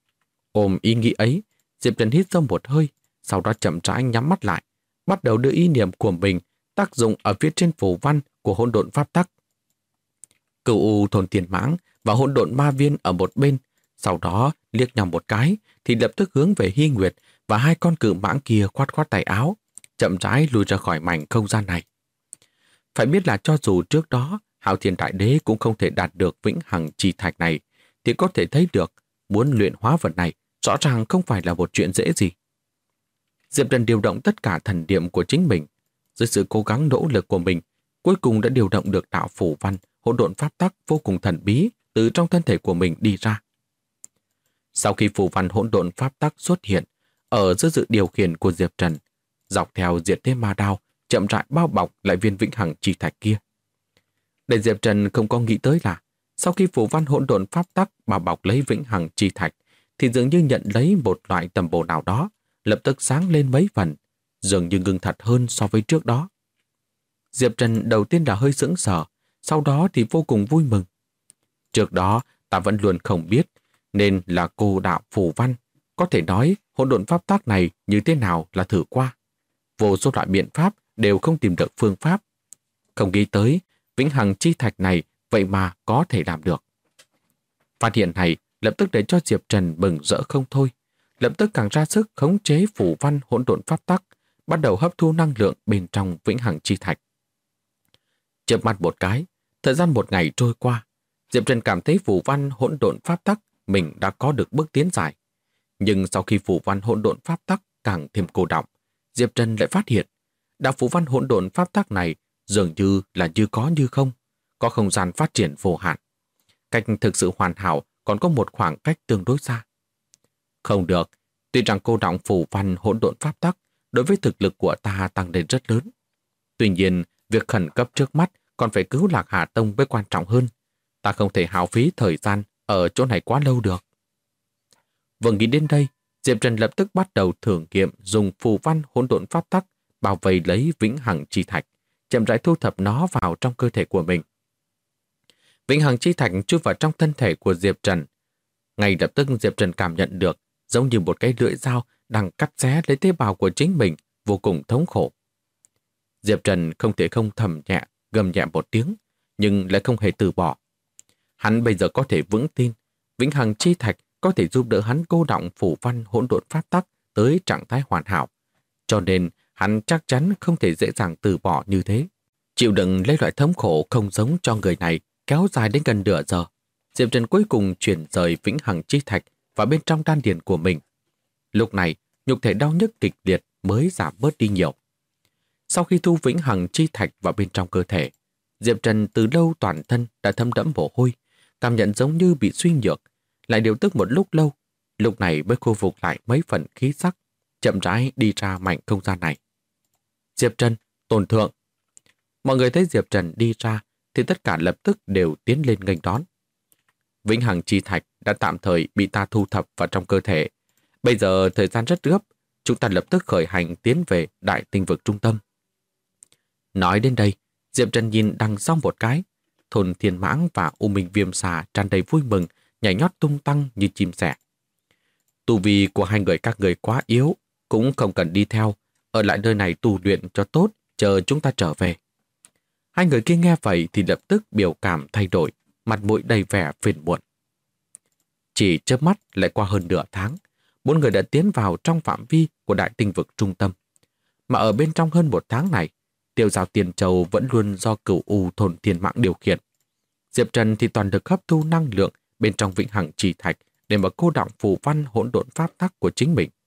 Ôm ý nghĩ ấy, Diệp Trần hít sâu một hơi, sau đó chậm rãi nhắm mắt lại, bắt đầu đưa ý niệm của mình tác dụng ở phía trên phù văn của hỗn độn pháp tắc. Cửu U Thôn Tiền Mãng và hỗn độn ma viên ở một bên, sau đó liếc nhau một cái thì lập tức hướng về Hy Nguyệt và hai con cự mãng kia khoát khoát tay áo, chậm rãi lùi ra khỏi mảnh không gian này. Phải biết là cho dù trước đó Hạo Thiên Đại Đế cũng không thể đạt được vĩnh hằng chi thạch này, thì có thể thấy được muốn luyện hóa vật này rõ ràng không phải là một chuyện dễ gì. Diệp Trần điều động tất cả thần niệm của chính mình, dưới sự cố gắng nỗ lực của mình, cuối cùng đã điều động được đạo phù văn hỗn độn pháp tắc vô cùng thần bí từ trong thân thể của mình đi ra. Sau khi phù văn hỗn độn pháp tắc xuất hiện ở dưới sự điều khiển của Diệp Trần, dọc theo diệt thế ma đao chậm rãi bao bọc lại viên vĩnh hằng chi thạch kia. Để Diệp Trần không có nghĩ tới là sau khi phù văn hỗn độn pháp tắc bao bọc lấy vĩnh hằng chi thạch, thì dường như nhận lấy một loại tầm bổ nào đó, lập tức sáng lên mấy phần, dường như ngưng thật hơn so với trước đó. Diệp Trần đầu tiên là hơi sững sờ, sau đó thì vô cùng vui mừng. Trước đó ta vẫn luôn không biết, nên là cô đạo phù văn, có thể nói hỗn độn pháp tắc này như thế nào là thử qua. Vô số loại biện pháp đều không tìm được phương pháp. Không nghĩ tới, vĩnh hằng chi thạch này vậy mà có thể làm được. Phát hiện này lập tức để cho Diệp Trần mừng rỡ không thôi, lập tức càng ra sức khống chế phù văn hỗn độn pháp tắc, bắt đầu hấp thu năng lượng bên trong vĩnh hằng chi thạch. Chớp mắt một cái, thời gian một ngày trôi qua, Diệp Trần cảm thấy phù văn hỗn độn pháp tắc mình đã có được bước tiến dài. Nhưng sau khi phù văn hỗn độn pháp tắc càng thêm cô đọng, Diệp Trần lại phát hiện đạo phù văn hỗn độn pháp tắc này dường như là như có như không, có không gian phát triển vô hạn. Cách thực sự hoàn hảo còn có một khoảng cách tương đối xa. Không được, tuy rằng cô đọng phù văn hỗn độn pháp tắc đối với thực lực của ta tăng lên rất lớn. Tuy nhiên, việc khẩn cấp trước mắt còn phải cứu Lạc Hà Tông mới quan trọng hơn. Ta không thể hao phí thời gian ở chỗ này quá lâu được. Vừa nghĩ đến đây, Diệp Trần lập tức bắt đầu thử nghiệm dùng phù văn hỗn độn pháp tắc bao vây lấy vĩnh hằng chi thạch, chậm rãi thu thập nó vào trong cơ thể của mình. Vĩnh hằng chi thạch chui vào trong thân thể của Diệp Trần. Ngay lập tức Diệp Trần cảm nhận được giống như một cái lưỡi dao đang cắt xé lấy tế bào của chính mình, vô cùng thống khổ. Diệp Trần không thể không thầm nhẹ, gầm nhẹ một tiếng, nhưng lại không hề từ bỏ. Hắn bây giờ có thể vững tin, vĩnh hằng chi thạch có thể giúp đỡ hắn cô đọng phù văn hỗn độn pháp tắc tới trạng thái hoàn hảo. Cho nên hắn chắc chắn không thể dễ dàng từ bỏ như thế. Chịu đựng lấy loại thống khổ không giống cho người này kéo dài đến gần nửa giờ, Diệp Trần cuối cùng chuyển rời vĩnh hằng chi thạch vào bên trong đan điền của mình. Lúc này, nhục thể đau nhức kịch liệt mới giảm bớt đi nhiều. Sau khi thu vĩnh hằng chi thạch vào bên trong cơ thể, Diệp Trần từ lâu toàn thân đã thấm đẫm mồ hôi, cảm nhận giống như bị suy nhược, lại điều tức một lúc lâu, lúc này mới khôi phục lại mấy phần khí sắc, chậm rãi đi ra mảnh không gian này. Diệp Trần, Tôn Thượng. Mọi người thấy Diệp Trần đi ra thì tất cả lập tức đều tiến lên nghênh đón. Vĩnh hằng chi thạch đã tạm thời bị ta thu thập vào trong cơ thể. Bây giờ thời gian rất gấp, chúng ta lập tức khởi hành tiến về đại tinh vực trung tâm. Nói đến đây, Diệp Trần nhìn đằng sau một cái. Thôn Thiên Mãng và U Minh Viêm Xà tràn đầy vui mừng, nhảy nhót tung tăng như chim sẻ. Tu vi của hai người các người quá yếu, cũng không cần đi theo, ở lại nơi này tu luyện cho tốt, chờ chúng ta trở về. Hai người kia nghe vậy thì lập tức biểu cảm thay đổi, mặt mũi đầy vẻ phiền muộn. Chỉ chớp mắt lại qua hơn nửa tháng, bốn người đã tiến vào trong phạm vi của đại tinh vực trung tâm. Mà ở bên trong hơn một tháng này, Tiêu Giao Tiền Châu vẫn luôn do Cửu U Thôn Thiên Mãng điều khiển. Diệp Trần thì toàn được hấp thu năng lượng bên trong Vĩnh Hằng Chỉ Thạch để mà cô đọng phù văn hỗn độn pháp tắc của chính mình.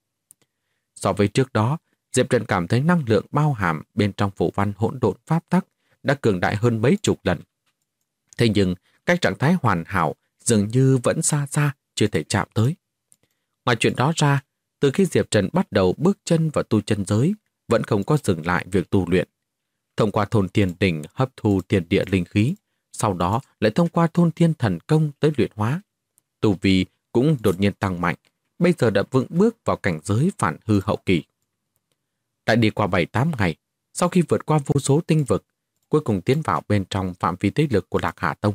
So với trước đó, Diệp Trần cảm thấy năng lượng bao hàm bên trong phù văn hỗn độn pháp tắc đã cường đại hơn mấy chục lần. Thế nhưng, cách trạng thái hoàn hảo dường như vẫn xa xa, chưa thể chạm tới. Ngoài chuyện đó ra, từ khi Diệp Trần bắt đầu bước chân vào tu chân giới, vẫn không có dừng lại việc tu luyện. Thông qua thôn thiên đỉnh hấp thu thiên địa linh khí, sau đó lại thông qua thôn thiên thần công tới luyện hóa. Tu vi cũng đột nhiên tăng mạnh, bây giờ đã vững bước vào cảnh giới phản hư hậu kỳ. Đã đi qua 7-8 ngày, sau khi vượt qua vô số tinh vực, cuối cùng tiến vào bên trong phạm vi thế lực của Lạc Hà Tông.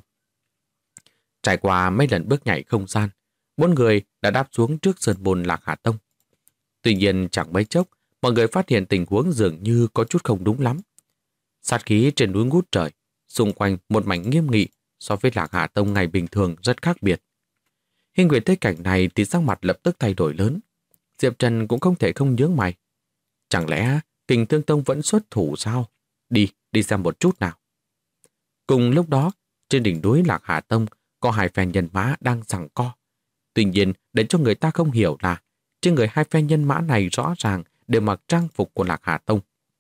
Trải qua mấy lần bước nhảy không gian, bốn người đã đáp xuống trước sơn môn Lạc Hà Tông. Tuy nhiên chẳng mấy chốc, mọi người phát hiện tình huống dường như có chút không đúng lắm. Sát khí trên núi ngút trời, xung quanh một mảnh nghiêm nghị so với Lạc Hà Tông ngày bình thường rất khác biệt. Hiên Nguyệt thấy cảnh này thì sắc mặt lập tức thay đổi lớn. Diệp Trần cũng không thể không nhướng mày. Chẳng lẽ Kình Thương Tông vẫn xuất thủ sao? Đi xem một chút nào. Cùng lúc đó, trên đỉnh núi Lạc Hà Tông có hai phe nhân mã đang giằng co. Tuy nhiên, để cho người ta không hiểu là trên người hai phe nhân mã này rõ ràng đều mặc trang phục của Lạc Hà Tông.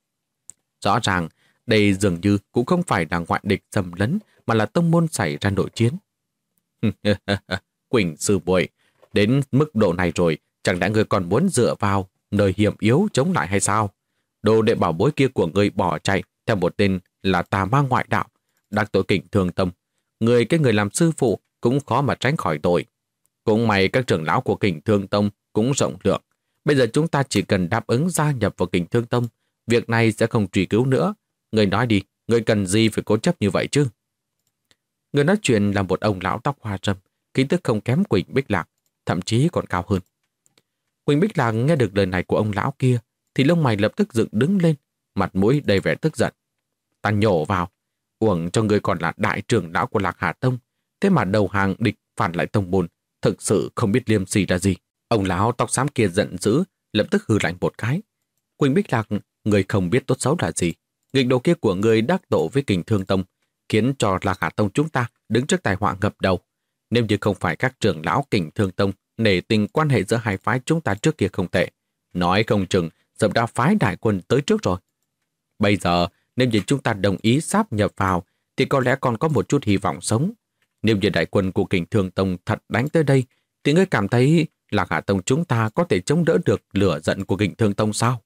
Rõ ràng, đây dường như cũng không phải là ngoại địch xâm lấn mà là tông môn xảy ra nội chiến. Quỳnh sư muội, đến mức độ này rồi, chẳng lẽ người còn muốn dựa vào nơi hiểm yếu chống lại hay sao? Đồ đệ bảo bối kia của người bỏ chạy theo một tên là tà ma ngoại đạo, đắc tội Kình Thương Tông. Cái người làm sư phụ cũng khó mà tránh khỏi tội. Cũng may các trưởng lão của Kình Thương Tông cũng rộng lượng. Bây giờ chúng ta chỉ cần đáp ứng gia nhập vào Kình Thương Tông, việc này sẽ không truy cứu nữa. Người nói đi, người cần gì phải cố chấp như vậy chứ? Người nói chuyện là một ông lão tóc hoa râm, khí tức không kém Quỳnh Bích Lạc, thậm chí còn cao hơn. Quỳnh Bích Lạc nghe được lời này của ông lão kia, thì lông mày lập tức dựng đứng lên, mặt mũi đầy vẻ tức giận. Ta nhổ vào, uổng cho người còn là đại trưởng lão của Lạc Hà Tông, thế mà đầu hàng địch phản lại tông môn, thực sự không biết liêm sỉ là gì. Ông lão tóc xám kia giận dữ, lập tức hừ lạnh một cái. Quỳnh Bích Lạc, người không biết tốt xấu là gì. Nghịch đồ kia của người đắc tội với Kình Thương Tông, khiến cho Lạc Hà Tông chúng ta đứng trước tai họa ngập đầu. Nếu như không phải các trưởng lão Kình Thương Tông nể tình quan hệ giữa hai phái chúng ta trước kia không tệ, nói không chừng dẫm đã phái đại quân tới trước rồi. Bây giờ, nếu như chúng ta đồng ý sáp nhập vào, thì có lẽ còn có một chút hy vọng sống. Nếu như đại quân của Kình Thương Tông thật đánh tới đây, thì ngươi cảm thấy Lạc Hà Tông chúng ta có thể chống đỡ được lửa giận của Kình Thương Tông sao?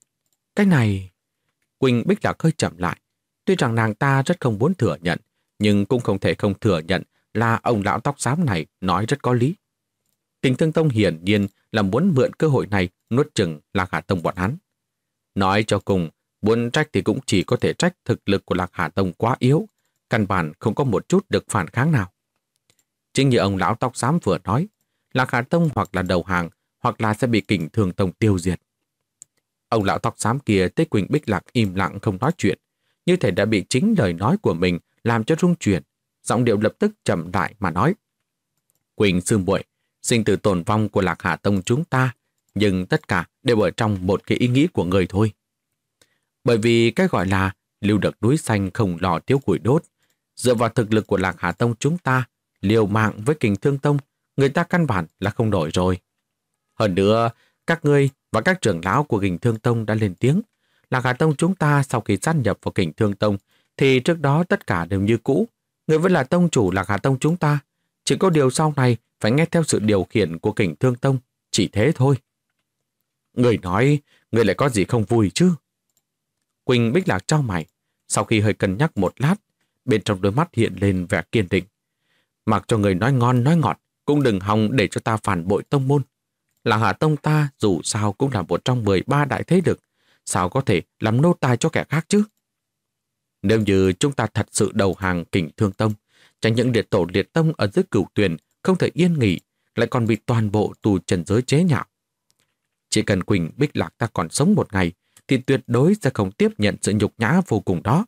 Cái này... Quỳnh Bích Lạc hơi chậm lại. Tuy rằng nàng ta rất không muốn thừa nhận, nhưng cũng không thể không thừa nhận là ông lão tóc xám này nói rất có lý. Kình Thương Tông hiển nhiên là muốn mượn cơ hội này nuốt chửng Lạc Hà Tông bọn hắn. Nói cho cùng, muốn trách thì cũng chỉ có thể trách thực lực của Lạc Hà Tông quá yếu, căn bản không có một chút được phản kháng nào. Chính như ông lão tóc xám vừa nói, Lạc Hà Tông hoặc là đầu hàng, hoặc là sẽ bị Kình Thương Tông tiêu diệt. Ông lão tóc xám kia thấy Quỳnh Bích Lạc im lặng không nói chuyện, như thể đã bị chính lời nói của mình làm cho rung chuyển, giọng điệu lập tức chậm lại mà nói: Quỳnh sư muội, sinh tử tồn vong của Lạc Hà Tông chúng ta, nhưng tất cả đều ở trong một cái ý nghĩ của người thôi. Bởi vì cái gọi là lưu được núi xanh không lò thiếu củi đốt, dựa vào thực lực của Lạc Hà Tông chúng ta, liều mạng với Kình Thương Tông, người ta căn bản là không nổi rồi. Hơn nữa, các ngươi và các trưởng lão của Kình Thương Tông đã lên tiếng, Lạc Hà Tông chúng ta sau khi sát nhập vào Kình Thương Tông, thì trước đó tất cả đều như cũ. Người vẫn là tông chủ Lạc Hà Tông chúng ta, chỉ có điều sau này phải nghe theo sự điều khiển của Kình Thương Tông, chỉ thế thôi. Người nói, người lại có gì không vui chứ? Quỳnh Bích Lạc chau mày, sau khi hơi cân nhắc một lát, bên trong đôi mắt hiện lên vẻ kiên định. Mặc cho người nói ngon nói ngọt, cũng đừng hòng để cho ta phản bội tông môn. Lạc Hà Tông ta dù sao cũng là một trong 13 đại thế lực, sao có thể làm nô tài cho kẻ khác chứ? Nếu như chúng ta thật sự đầu hàng Kình Thương Tông, chẳng những liệt tổ liệt tông ở dưới Cửu Tuyền không thể yên nghỉ, lại còn bị toàn bộ tù trần giới chế nhạo. Chỉ cần Quỳnh Bích Lạc ta còn sống một ngày, thì tuyệt đối sẽ không tiếp nhận sự nhục nhã vô cùng đó.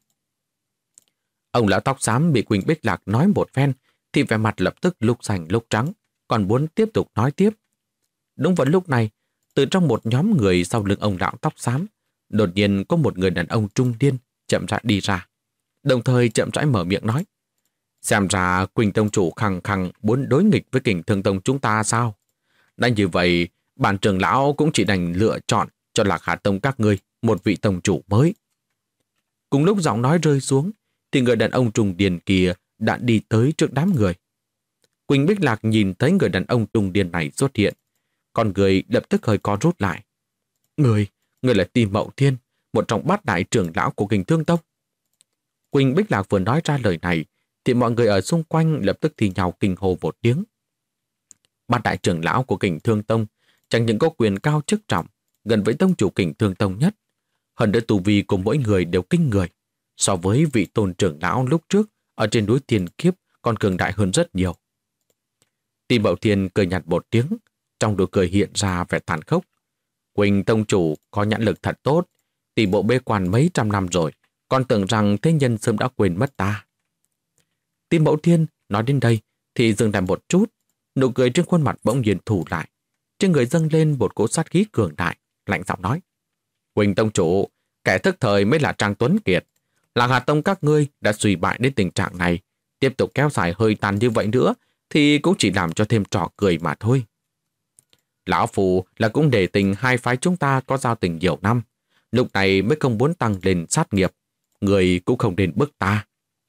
Ông lão tóc xám bị Quỳnh Bích Lạc nói một phen, thì vẻ mặt lập tức lúc xanh lúc trắng, còn muốn tiếp tục nói tiếp. Đúng vào lúc này, từ trong một nhóm người sau lưng ông lão tóc xám, đột nhiên có một người đàn ông trung niên chậm rãi đi ra, đồng thời chậm rãi mở miệng nói: xem ra Quỳnh Tông chủ khăng khăng muốn đối nghịch với Kình Thương Tông chúng ta sao? Đã như vậy, bản trưởng lão cũng chỉ đành lựa chọn cho Lạc Hà Tông các ngươi một vị tông chủ mới. Cùng lúc giọng nói rơi xuống, thì người đàn ông trung niên kia đã đi tới trước đám người. Quỳnh Bích Lạc nhìn thấy người đàn ông trung niên này xuất hiện, con người lập tức hơi co rút lại. Người là Tim Mậu Thiên, một trong bát đại trưởng lão của Kình Thương Tông. Quỳnh Bích Lạc vừa nói ra lời này, thì mọi người ở xung quanh lập tức thì nhào kinh hô một tiếng. Bát đại trưởng lão của Kình Thương Tông chẳng những có quyền cao chức trọng, gần với tông chủ Kình Thương Tông nhất, hơn nữa tu vi của mỗi người đều kinh người, so với vị tôn trưởng lão lúc trước ở trên núi Tiền Kiếp còn cường đại hơn rất nhiều. Tim Mậu Thiên cười nhạt một tiếng, trong nụ cười hiện ra vẻ tàn khốc. Quỳnh tông chủ có nhãn lực thật tốt, tỷ bộ bế quan mấy trăm năm rồi, còn tưởng rằng thế nhân sớm đã quên mất ta. Tim Mậu Thiên nói đến đây thì dừng lại một chút, nụ cười trên khuôn mặt bỗng nhiên thủ lại, trên người dâng lên một cỗ sát khí cường đại, lạnh giọng nói: Quỳnh tông chủ, kẻ thức thời mới là Trang Tuấn Kiệt. Lạc Hà Tông các ngươi đã suy bại đến tình trạng này, tiếp tục kéo dài hơi tàn như vậy nữa thì cũng chỉ làm cho thêm trò cười mà thôi. Lão Phù là cũng để tình hai phái chúng ta có giao tình nhiều năm, lúc này mới không muốn tăng lên sát nghiệp, người cũng không nên bức ta.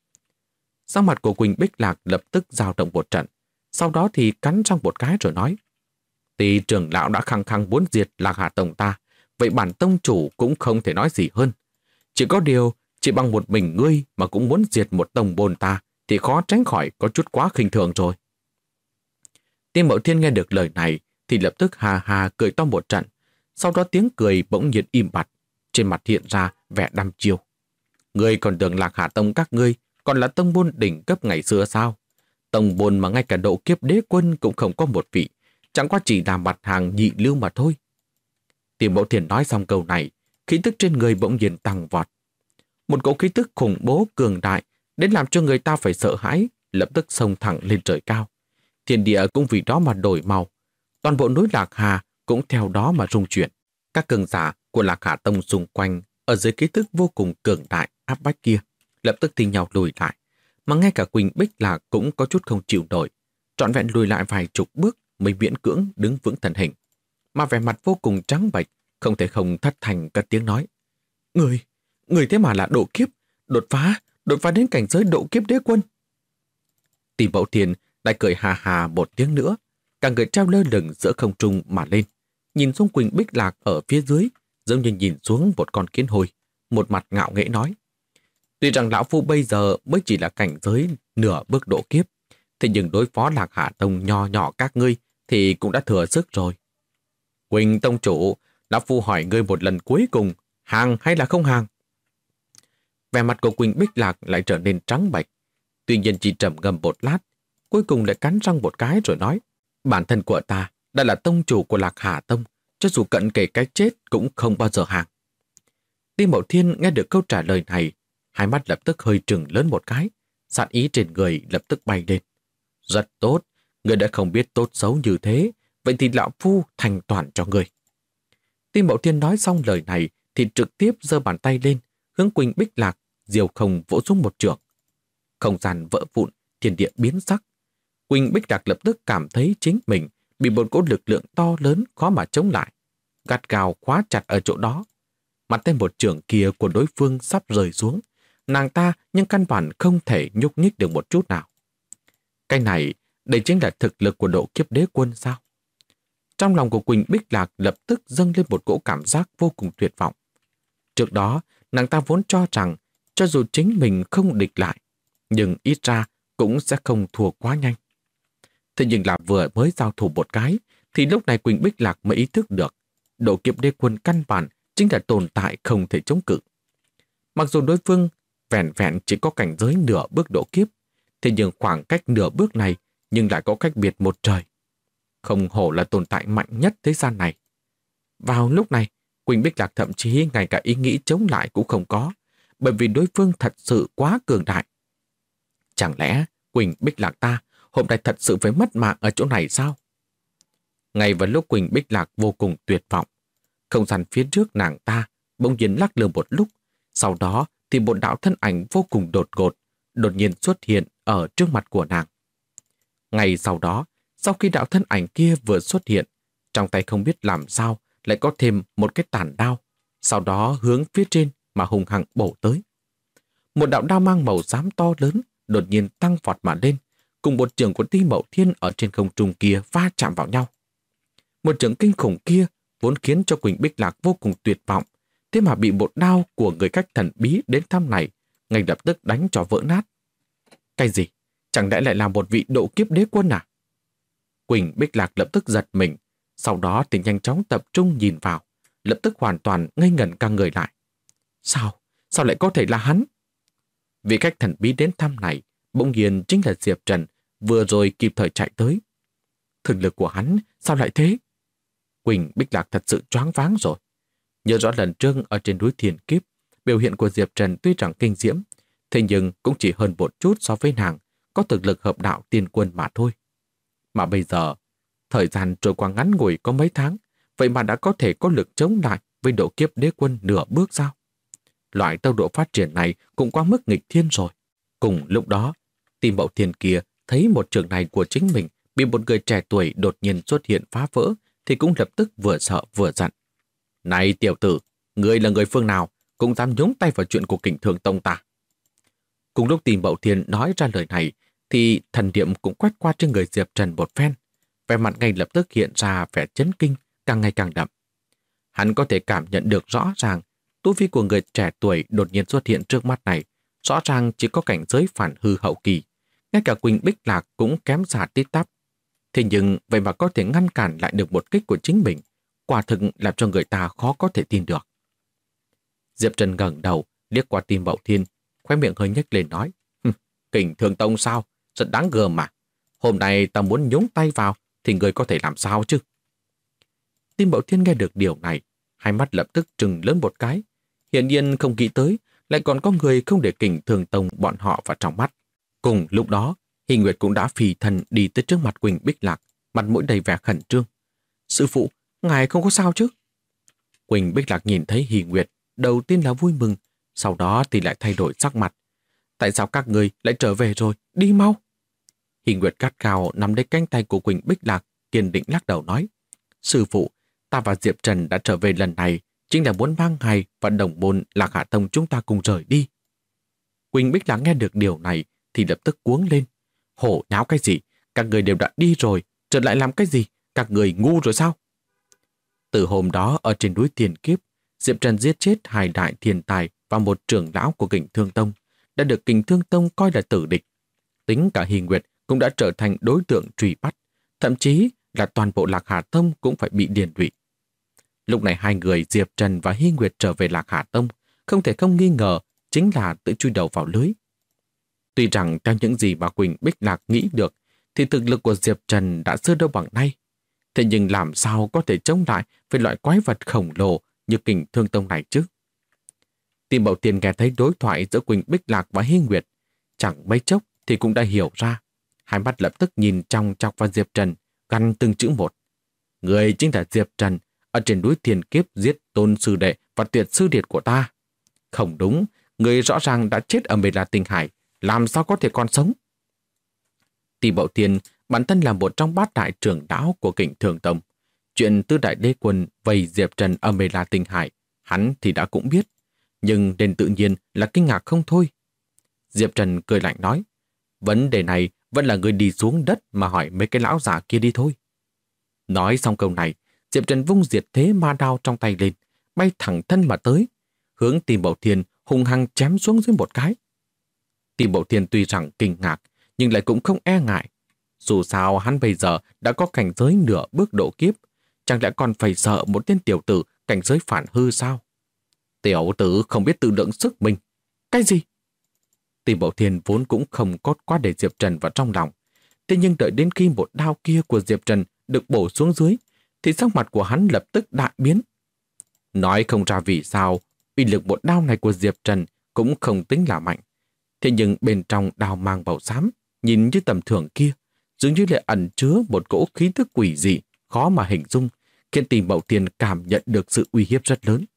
Sắc mặt của Quỳnh Bích Lạc lập tức dao động một trận, sau đó thì cắn răng một cái rồi nói: Thì trưởng lão đã khăng khăng muốn diệt Lạc Hà Tông ta, vậy bản tông chủ cũng không thể nói gì hơn. Chỉ có điều, chỉ bằng một mình ngươi mà cũng muốn diệt một tông môn ta, thì khó tránh khỏi có chút quá khinh thường rồi. Tim Mậu Thiên nghe được lời này thì lập tức hà hà cười to một trận, sau đó tiếng cười bỗng nhiên im bặt, trên mặt hiện ra vẻ đăm chiêu. Ngươi còn tưởng Lạc Hà Tông các ngươi còn là tông môn đỉnh cấp ngày xưa sao? Tông môn mà ngay cả độ kiếp đế quân cũng không có một vị, chẳng qua chỉ là mặt hàng nhị lưu mà thôi. Tim Mậu Thiên nói xong câu này, khí tức trên người bỗng nhiên tăng vọt. Một cỗ khí tức khủng bố cường đại đến làm cho người ta phải sợ hãi, lập tức xông thẳng lên trời cao. Thiên địa cũng vì đó mà đổi màu, toàn bộ núi Lạc Hà cũng theo đó mà rung chuyển. Các cường giả của Lạc Hà Tông xung quanh ở dưới khí tức vô cùng cường đại áp bách kia lập tức thì nhau lùi lại, mà ngay cả Quỳnh Bích Lạc cũng có chút không chịu nổi, trọn vẹn lùi lại vài chục bước mới miễn cưỡng đứng vững thân hình, mà vẻ mặt vô cùng trắng bệch, không thể không thất thành cất tiếng nói: Người thế mà là độ kiếp, đột phá đến cảnh giới độ kiếp đế quân. Tim Mậu Thiên lại cười hà hà một tiếng nữa, cả người treo lơ lửng giữa không trung mà lên, nhìn xuống Quỳnh Bích Lạc ở phía dưới, giống như nhìn xuống một con kiến hôi, một mặt ngạo nghễ nói: Tuy rằng lão phu bây giờ mới chỉ là cảnh giới nửa bước độ kiếp, thế nhưng đối phó Lạc Hà Tông nho nhỏ các ngươi thì cũng đã thừa sức rồi. Quỳnh tông chủ, lão phu hỏi ngươi một lần cuối cùng, hàng hay là không hàng? Vẻ mặt của Quỳnh Bích Lạc lại trở nên trắng bệch, tuy nhiên chỉ trầm ngâm một lát, cuối cùng lại cắn răng một cái rồi nói: Bản thân của ta đã là tông chủ của Lạc Hà Tông, cho dù cận kề cái chết cũng không bao giờ hàng. Tim Mậu Thiên nghe được câu trả lời này, hai mắt lập tức hơi trừng lớn một cái, sát ý trên người lập tức bay lên. Rất tốt, người đã không biết tốt xấu như thế, vậy thì lão phu thành toàn cho người. Tim Mậu Thiên nói xong lời này thì trực tiếp giơ bàn tay lên, hướng Quỳnh Bích Lạc diều không vỗ xuống một chưởng. Không gian vỡ vụn, thiên địa biến sắc. Quỳnh Bích Lạc lập tức cảm thấy chính mình bị một cỗ lực lượng to lớn khó mà chống lại, gắt gao khóa chặt ở chỗ đó. Mặt tay một chưởng kia của đối phương sắp rơi xuống, nàng ta nhưng căn bản không thể nhúc nhích được một chút nào. Cái này, đây chính là thực lực của độ kiếp đế quân sao? Trong lòng của Quỳnh Bích Lạc lập tức dâng lên một cỗ cảm giác vô cùng tuyệt vọng. Trước đó, nàng ta vốn cho rằng cho dù chính mình không địch lại, nhưng ít ra cũng sẽ không thua quá nhanh. Thế nhưng là vừa mới giao thủ một cái, thì lúc này Quỳnh Bích Lạc mới ý thức được độ kiếp đế quân căn bản chính là tồn tại không thể chống cự. Mặc dù đối phương vẹn vẹn chỉ có cảnh giới nửa bước độ kiếp, thế nhưng khoảng cách nửa bước này nhưng lại có cách biệt một trời. Không hổ là tồn tại mạnh nhất thế gian này. Vào lúc này, Quỳnh Bích Lạc thậm chí ngay cả ý nghĩ chống lại cũng không có, bởi vì đối phương thật sự quá cường đại. Chẳng lẽ Quỳnh Bích Lạc ta hôm nay thật sự phải mất mạng ở chỗ này sao? Ngay vào lúc Quỳnh Bích Lạc vô cùng tuyệt vọng, không gian phía trước nàng ta bỗng nhiên lắc lư một lúc, sau đó thì một đạo thân ảnh vô cùng đột ngột, đột nhiên xuất hiện ở trước mặt của nàng. Ngay sau đó, sau khi đạo thân ảnh kia vừa xuất hiện, trong tay không biết làm sao lại có thêm một cái tản đao, sau đó hướng phía trên mà hùng hăng bổ tới. Một đạo đao mang màu xám to lớn đột nhiên tăng vọt mà lên, cùng một chưởng của Ti Mậu Thiên ở trên không trung kia va chạm vào nhau. Một chưởng kinh khủng kia vốn khiến cho Quỳnh Bích Lạc vô cùng tuyệt vọng, thế mà bị một đao của người khách thần bí đến thăm này ngay lập tức đánh cho vỡ nát. Cái gì? Chẳng lẽ lại là một vị độ kiếp đế quân à? Quỳnh Bích Lạc lập tức giật mình, sau đó thì nhanh chóng tập trung nhìn vào, lập tức hoàn toàn ngây ngẩn cả người lại. Sao? Sao lại có thể là hắn? Vị khách thần bí đến thăm này bỗng nhiên chính là Diệp Trần, vừa rồi kịp thời chạy tới. Thực lực của hắn sao lại thế? Quỳnh Bích Lạc thật sự choáng váng rồi. Nhớ rõ lần trước ở trên núi Thiên Kiếp, biểu hiện của Diệp Trần tuy rằng kinh diễm, thế nhưng cũng chỉ hơn một chút so với nàng, có thực lực hợp đạo tiên quân mà thôi. Mà bây giờ, thời gian trôi qua ngắn ngủi có mấy tháng, vậy mà đã có thể có lực chống lại với độ kiếp đế quân nửa bước sao? Loại tốc độ phát triển này cũng quá mức nghịch thiên rồi. Cùng lúc đó, Ti Mậu Thiên kia thấy một trường này của chính mình bị một người trẻ tuổi đột nhiên xuất hiện phá vỡ, thì cũng lập tức vừa sợ vừa giận. Này tiểu tử, ngươi là người phương nào, cũng dám nhúng tay vào chuyện của Kình Thương Tông ta? Cùng lúc Ti Mậu Thiên nói ra lời này, thì thần niệm cũng quét qua trên người Diệp Trần một phen. Vẻ mặt ngay lập tức hiện ra vẻ chấn kinh, càng ngày càng đậm. Hắn có thể cảm nhận được rõ ràng, tu vi của người trẻ tuổi đột nhiên xuất hiện trước mắt này, rõ ràng chỉ có cảnh giới phản hư hậu kỳ. Ngay cả Quỳnh Bích Lạc cũng kém xa tít tắp. Thế nhưng vậy mà có thể ngăn cản lại được một kích của chính mình, quả thực làm cho người ta khó có thể tin được. Diệp Trần ngẩng đầu, liếc qua Ti Mậu Thiên, khóe miệng hơi nhếch lên nói, Kình Thương Tông sao? Rất đáng gờm mà. Hôm nay ta muốn nhúng tay vào, thì người có thể làm sao chứ? Ti Mậu Thiên nghe được điều này, hai mắt lập tức trừng lớn một cái. Hiển nhiên không nghĩ tới, lại còn có người không để Kình Thương Tông bọn họ vào trong mắt. Cùng lúc đó, Hy Nguyệt cũng đã phi thân đi tới trước mặt Quỳnh Bích Lạc, mặt mũi đầy vẻ khẩn trương. Sư phụ, ngài không có sao chứ? Quỳnh Bích Lạc nhìn thấy Hy Nguyệt, đầu tiên là vui mừng, sau đó thì lại thay đổi sắc mặt. Tại sao các người lại trở về rồi? Đi mau! Hy Nguyệt gắt gao nắm lấy cánh tay của Quỳnh Bích Lạc, kiên định lắc đầu nói, sư phụ, ta và Diệp Trần đã trở về lần này, chính là muốn mang ngài và đồng môn Lạc Hà Tông chúng ta cùng rời đi. Quỳnh Bích Lạc nghe được điều này thì lập tức cuống lên. Hổ nháo cái gì? Các người đều đã đi rồi, trở lại làm cái gì? Các người ngu rồi sao? Từ hôm đó ở trên núi Thiên Kiếp, Diệp Trần giết chết hai đại thiên tài và một trưởng lão của Kình Thương Tông, đã được Kình Thương Tông coi là tử địch. Tính cả Hy Nguyệt cũng đã trở thành đối tượng truy bắt, thậm chí là toàn bộ Lạc Hà Tông cũng phải bị điền lụy. Lúc này hai người Diệp Trần và Hy Nguyệt trở về Lạc Hà Tông, không thể không nghi ngờ chính là tự chui đầu vào lưới. Tuy rằng theo những gì mà Quỳnh Bích Lạc nghĩ được, thì thực lực của Diệp Trần đã xưa đâu bằng nay. Thế nhưng làm sao có thể chống lại với loại quái vật khổng lồ như Kình Thương Tông này chứ? Ti Mậu Thiên nghe thấy đối thoại giữa Quỳnh Bích Lạc và Hy Nguyệt, chẳng mấy chốc thì cũng đã hiểu ra. Hai mắt lập tức nhìn chòng chọc vào Diệp Trần, gằn từng chữ một. Người chính là Diệp Trần, ở trên núi Thiên Kiếp giết Tôn sư đệ và Tuyệt sư điệt của ta. Không đúng, người rõ ràng đã chết ở Mê La Tinh Hải, làm sao có thể còn sống? Ti Mậu Thiên bản thân là một trong bát đại trưởng lão của Kình Thương Tông. Chuyện Tứ Đại Đế Quân vây Diệp Trần ở Mê La Tinh Hải, hắn thì đã cũng biết, nhưng nên tự nhiên là kinh ngạc không thôi. Diệp Trần cười lạnh nói, vấn đề này vẫn là người đi xuống đất mà hỏi mấy cái lão già kia đi thôi. Nói xong câu này, Diệp Trần vung diệt thế ma đao trong tay lên, bay thẳng thân mà tới, hướng Ti Mậu Thiên hung hăng chém xuống dưới một cái. Ti Mậu Thiên tuy rằng kinh ngạc, nhưng lại cũng không e ngại. Dù sao hắn bây giờ đã có cảnh giới nửa bước độ kiếp, chẳng lẽ còn phải sợ một tên tiểu tử cảnh giới phản hư sao? Tiểu tử không biết tự lượng sức mình. Cái gì? Tim Bảo Thiên vốn cũng không có quá để Diệp Trần vào trong lòng. Thế nhưng đợi đến khi một đao kia của Diệp Trần được bổ xuống dưới, thì sắc mặt của hắn lập tức đại biến. Nói không ra vì sao, uy lực một đao này của Diệp Trần cũng không tính là mạnh. Thế nhưng bên trong đao mang màu xám, nhìn như tầm thường kia, dường như lại ẩn chứa một cỗ khí thức quỷ dị, khó mà hình dung, khiến Tim Bảo Thiên cảm nhận được sự uy hiếp rất lớn.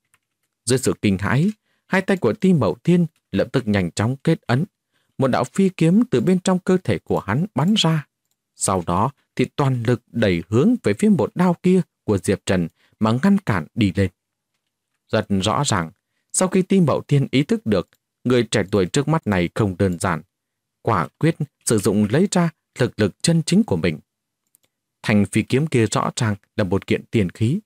Dưới sự kinh hãi, hai tay của Tim Bảo Thiên lập tức nhanh chóng kết ấn. Một đạo phi kiếm từ bên trong cơ thể của hắn bắn ra. Sau đó thì toàn lực đẩy hướng về phía một đao kia của Diệp Trần mà ngăn cản đi lên. Rất rõ ràng, sau khi Tim Bảo Thiên ý thức được người trẻ tuổi trước mắt này không đơn giản, quả quyết sử dụng lấy ra lực lực chân chính của mình. Thanh phi kiếm kia rõ ràng là một kiện tiền khí.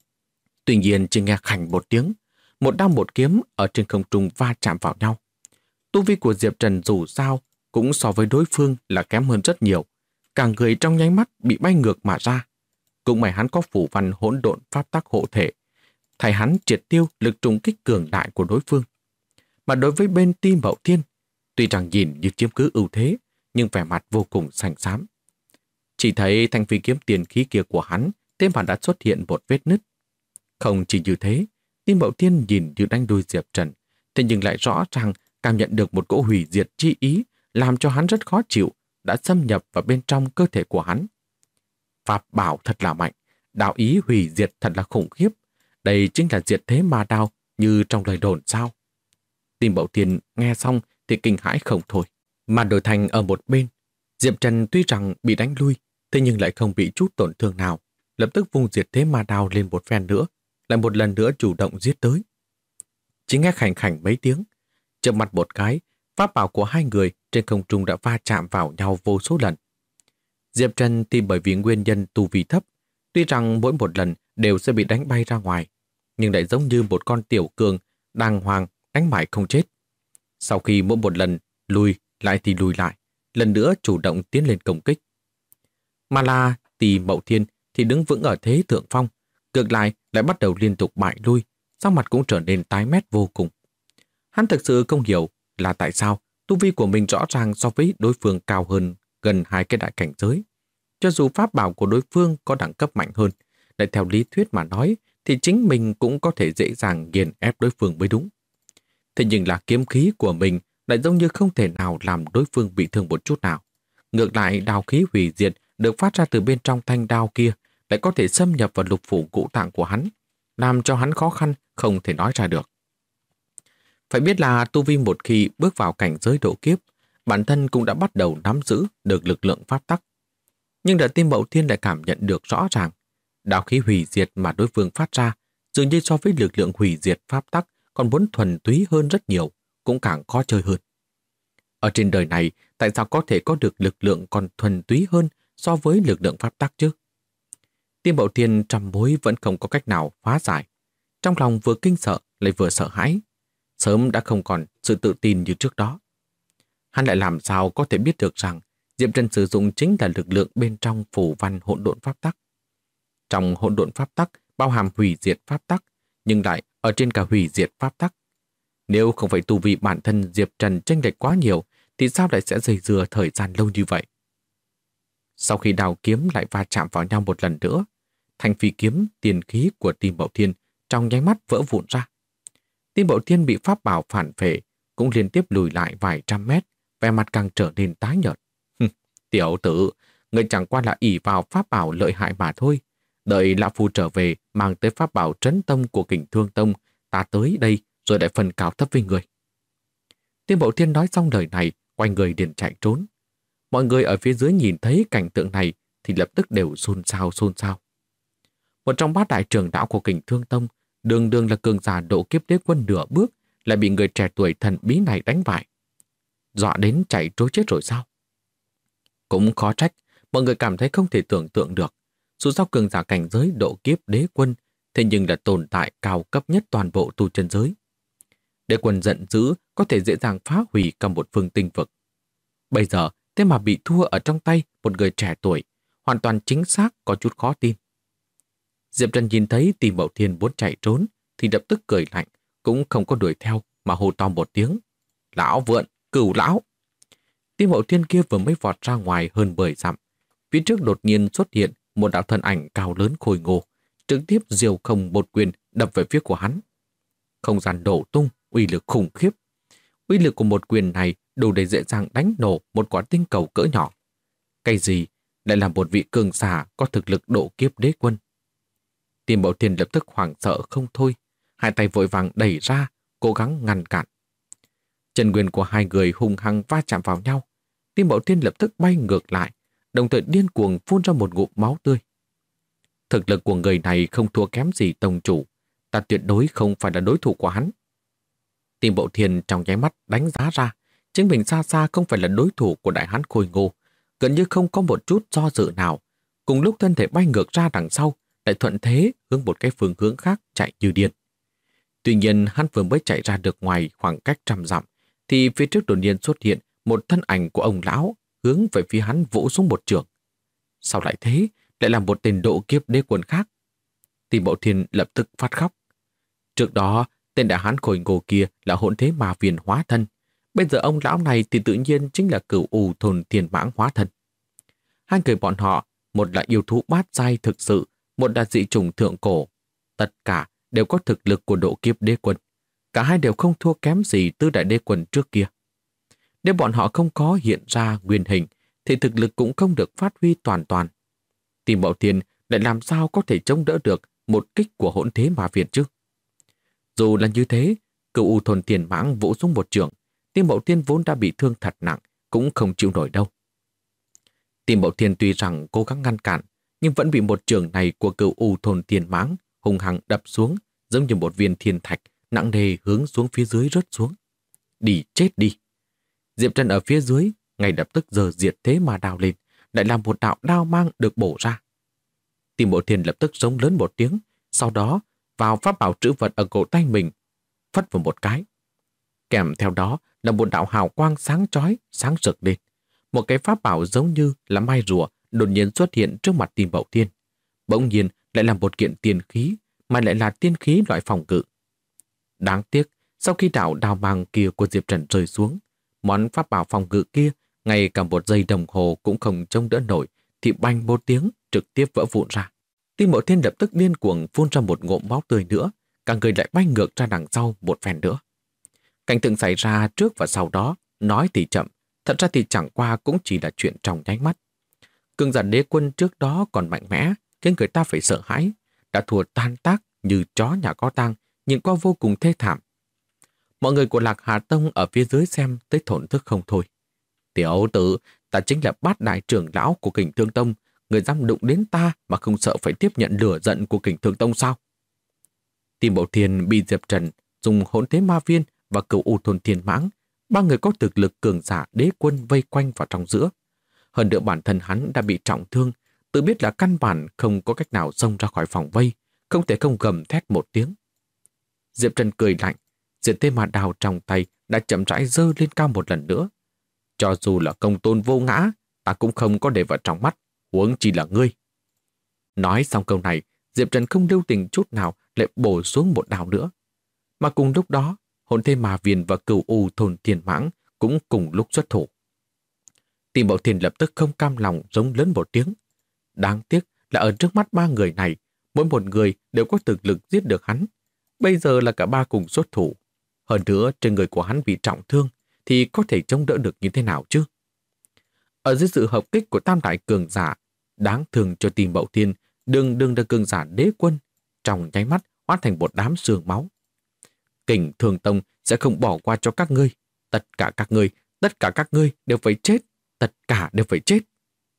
Tuy nhiên chỉ nghe khảnh một tiếng, một đao một kiếm ở trên không trung va chạm vào nhau. Tu vi của Diệp Trần dù sao cũng so với đối phương là kém hơn rất nhiều. Cả người trong nháy mắt bị bay ngược mà ra. Cũng may hắn có phủ văn hỗn độn pháp tắc hộ thể, thay hắn triệt tiêu lực trùng kích cường đại của đối phương. Mà đối với bên Tim Bảo Thiên, tuy rằng nhìn như chiếm cứ ưu thế, nhưng vẻ mặt vô cùng xanh xám. Chỉ thấy thanh phi kiếm tiền khí kia của hắn, thế mà đã xuất hiện một vết nứt. Không chỉ như thế, Tim Bảo Thiên nhìn như đánh đuôi Diệp Trần, thế nhưng lại rõ ràng cảm nhận được một cỗ hủy diệt chi ý, làm cho hắn rất khó chịu, đã xâm nhập vào bên trong cơ thể của hắn. Pháp bảo thật là mạnh, đạo ý hủy diệt thật là khủng khiếp. Đây chính là diệt thế ma đao như trong lời đồn sao? Tim Bảo Thiên nghe xong thì kinh hãi không thôi. Mà đổi thành ở một bên, Diệp Trần tuy rằng bị đánh lui, thế nhưng lại không bị chút tổn thương nào, lập tức vung diệt thế ma đao lên một phen nữa, lại một lần nữa chủ động giết tới. Chỉ nghe khảnh khảnh mấy tiếng, chợp mặt một cái, pháp bảo của hai người trên không trung đã va chạm vào nhau vô số lần. Diệp Trần thì bởi vì nguyên nhân tu vi thấp, tuy rằng mỗi một lần đều sẽ bị đánh bay ra ngoài, nhưng lại giống như một con tiểu cường đàng hoàng đánh mãi không chết. Sau khi mỗi một lần lùi lại thì lùi lại, lần nữa chủ động tiến lên công kích. Mà là Tỳ Mậu Thiên thì đứng vững ở thế thượng phong, ngược lại lại bắt đầu liên tục bại lui, sắc mặt cũng trở nên tái mét vô cùng. Hắn thực sự không hiểu là tại sao tu vi của mình rõ ràng so với đối phương cao hơn gần 2 cái đại cảnh giới. Cho dù pháp bảo của đối phương có đẳng cấp mạnh hơn, lại theo lý thuyết mà nói thì chính mình cũng có thể dễ dàng nghiền ép đối phương mới đúng. Thế nhưng là kiếm khí của mình lại giống như không thể nào làm đối phương bị thương một chút nào. Ngược lại, đao khí hủy diệt được phát ra từ bên trong thanh đao kia lại có thể xâm nhập vào lục phủ ngũ tạng của hắn, làm cho hắn khó khăn không thể nói ra được. Phải biết là tu vi một khi bước vào cảnh giới độ kiếp, bản thân cũng đã bắt đầu nắm giữ được lực lượng pháp tắc. Nhưng đợt Tim Mậu Thiên lại cảm nhận được rõ ràng, đao khí hủy diệt mà đối phương phát ra dường như so với lực lượng hủy diệt pháp tắc còn muốn thuần túy hơn rất nhiều, cũng càng khó chơi hơn. Ở trên đời này, tại sao có thể có được lực lượng còn thuần túy hơn so với lực lượng pháp tắc chứ? Tim Mậu Thiên trăm mối vẫn không có cách nào phá giải. Trong lòng vừa kinh sợ lại vừa sợ hãi, sớm đã không còn sự tự tin như trước đó. Hắn lại làm sao có thể biết được rằng Diệp Trần sử dụng chính là lực lượng bên trong phủ văn hỗn độn pháp tắc. Trong hỗn độn pháp tắc bao hàm hủy diệt pháp tắc, nhưng lại ở trên cả hủy diệt pháp tắc. Nếu không phải tu vi bản thân Diệp Trần chênh lệch quá nhiều, thì sao lại sẽ dây dưa thời gian lâu như vậy? Sau khi đao kiếm lại va chạm vào nhau một lần nữa, thanh phi kiếm tiền khí của Tim Mậu Thiên trong nháy mắt vỡ vụn ra. Tim Mậu Thiên bị pháp bảo phản phệ, cũng liên tiếp lùi lại vài trăm mét, vẻ mặt càng trở nên tái nhợt. Tiểu tử, người chẳng qua là ỷ vào pháp bảo lợi hại mà thôi. Đợi Lão Phu trở về mang tới pháp bảo trấn tông của Kình Thương Tông, ta tới đây rồi lại phần cao thấp với người. Tim Mậu Thiên nói xong lời này, quay người liền chạy trốn. Mọi người ở phía dưới nhìn thấy cảnh tượng này thì lập tức đều xôn xao xôn xao. Một trong bát đại trưởng đạo của Kình Thương Tông, đường đường là cường giả độ kiếp đế quân nửa bước, lại bị người trẻ tuổi thần bí này đánh bại. Dọa đến chạy trối chết rồi sao? Cũng khó trách, mọi người cảm thấy không thể tưởng tượng được. Dù sao cường giả cảnh giới độ kiếp đế quân, thế nhưng là tồn tại cao cấp nhất toàn bộ tu chân giới. Đế quân giận dữ có thể dễ dàng phá hủy cả một phương tinh vực. Bây giờ, thế mà bị thua ở trong tay một người trẻ tuổi, hoàn toàn chính xác có chút khó tin. Diệp Trần nhìn thấy Tim Mậu Thiên muốn chạy trốn, thì lập tức cười lạnh, cũng không có đuổi theo mà hô to một tiếng. Lão vượn, Cửu lão! Tim Hậu Thiên kia vừa mới vọt ra ngoài hơn 10 dặm. Phía trước đột nhiên xuất hiện một đạo thân ảnh cao lớn khôi ngô, trực tiếp diều không một quyền đập về phía của hắn. Không gian đổ tung, uy lực khủng khiếp. Uy lực của một quyền này đủ để dễ dàng đánh nổ một quả tinh cầu cỡ nhỏ. Cái gì lại là một vị cường giả có thực lực độ kiếp đế quân? Tim Bảo Thiên lập tức hoảng sợ không thôi, hai tay vội vàng đẩy ra, cố gắng ngăn cản. Chân nguyên của hai người hung hăng va chạm vào nhau. Tim Bảo Thiên lập tức bay ngược lại, đồng thời điên cuồng phun ra một ngụm máu tươi. Thực lực của người này không thua kém gì tông chủ, ta tuyệt đối không phải là đối thủ của hắn. Tim Bảo Thiên trong nháy mắt đánh giá ra, chính mình xa xa không phải là đối thủ của đại hán khôi ngô, gần như không có một chút do dự nào. Cùng lúc thân thể bay ngược ra đằng sau, lại thuận thế hướng một cái phương hướng khác chạy như điên. Tuy nhiên hắn vừa mới chạy ra được ngoài khoảng cách 100 dặm, thì phía trước đột nhiên xuất hiện một thân ảnh của ông lão hướng về phía hắn vỗ xuống một trường. Sao lại thế? Lại là một tên độ kiếp đế quân khác. Tim Bảo Thiên lập tức phát khóc. Trước đó, tên đại hán khôi ngô kia là hỗn thế ma viên hóa thân. Bây giờ ông lão này thì tự nhiên chính là Cửu U Thôn Thiên Mãng hóa thân. Hai người bọn họ, một là yêu thú bát giai thực sự, một là dị chủng thượng cổ. Tất cả đều có thực lực của độ kiếp đế quân. Cả hai đều không thua kém gì Tứ Đại Đế Quân trước kia. Nếu bọn họ không có hiện ra nguyên hình, thì thực lực cũng không được phát huy toàn. Tim Bảo Thiên lại làm sao có thể chống đỡ được một kích của hỗn thế ma viên chứ? Dù là như thế, Cửu U Thôn Thiên Mãng vỗ xuống một trường, Tim Bảo Thiên vốn đã bị thương thật nặng, cũng không chịu nổi đâu. Tim Bảo Thiên tuy rằng cố gắng ngăn cản, nhưng vẫn bị một trường này của Cửu U Thôn Thiên Mãng hung hăng đập xuống, giống như một viên thiên thạch nặng nề hướng xuống phía dưới rớt xuống. Đi chết đi! Diệp Trần ở phía dưới ngay lập tức giơ diệt thế mà đào lên, lại làm một đạo đao mang được bổ ra. Tim Bảo Thiên lập tức giống lớn một tiếng, sau đó vào pháp bảo trữ vật ở cổ tay mình, phất vào một cái. Kèm theo đó là một đạo hào quang sáng chói, sáng rực lên. Một cái pháp bảo giống như là mai rùa đột nhiên xuất hiện trước mặt Tim Bảo Thiên. Bỗng nhiên lại là một kiện tiên khí, mà lại là tiên khí loại phòng ngự. Đáng tiếc, sau khi đạo đao mang kia của Diệp Trần rơi xuống, món pháp bảo phòng ngự kia ngay cả một giây đồng hồ cũng không chống đỡ nổi, thì bành một tiếng trực tiếp vỡ vụn ra. Tim Bảo Thiên lập tức điên cuồng phun ra một ngụm máu tươi nữa, cả người lại bay ngược ra đằng sau một phen nữa. Cảnh tượng xảy ra trước và sau đó, nói thì chậm, thật ra thì chẳng qua cũng chỉ là chuyện trong nháy mắt. Cường giả đế quân trước đó còn mạnh mẽ, khiến người ta phải sợ hãi, đã thua tan tác như chó nhà có tang, nhìn qua vô cùng thê thảm. Mọi người của Lạc Hà Tông ở phía dưới xem tới thổn thức không thôi. Tiểu tử, ta chính là bát đại trưởng lão của Kình Thương Tông, người dám đụng đến ta mà không sợ phải tiếp nhận lửa giận của Kình Thương Tông sao? Tim Bảo Thiên bị Diệp Trần dùng hỗn thế ma viên và Cửu U Thôn Thiên Mãng, ba người có thực lực cường giả đế quân vây quanh vào trong giữa. Hơn nữa bản thân hắn đã bị trọng thương, tự biết là căn bản không có cách nào xông ra khỏi phòng vây, không thể không gầm thét một tiếng. Diệp Trần cười lạnh, diệt thế ma đao trong tay đã chậm rãi giơ lên cao một lần nữa. Cho dù là công tôn vô ngã, ta cũng không có để vào trong mắt, huống chỉ là ngươi. Nói xong câu này, Diệp Trần không lưu tình chút nào lại bổ xuống một đao nữa. Mà cùng lúc đó, hồn thế ma viên và Cửu U Thôn Thiên Mãng cũng cùng lúc xuất thủ. Tim Bảo Thiên lập tức không cam lòng rống lớn một tiếng. Đáng tiếc là ở trước mắt ba người này, mỗi một người đều có thực lực giết được hắn. Bây giờ là cả ba cùng xuất thủ. Hơn nữa trên người của hắn bị trọng thương, thì có thể chống đỡ được như thế nào chứ? Ở dưới sự hợp kích của tam đại cường giả, đáng thương cho Tim Bảo Thiên, đừng là cường giả đế quân, trong nháy mắt hóa thành một đám xương máu. Kình Thương Tông sẽ không bỏ qua cho các ngươi. Tất cả các ngươi đều phải chết. Tất cả đều phải chết.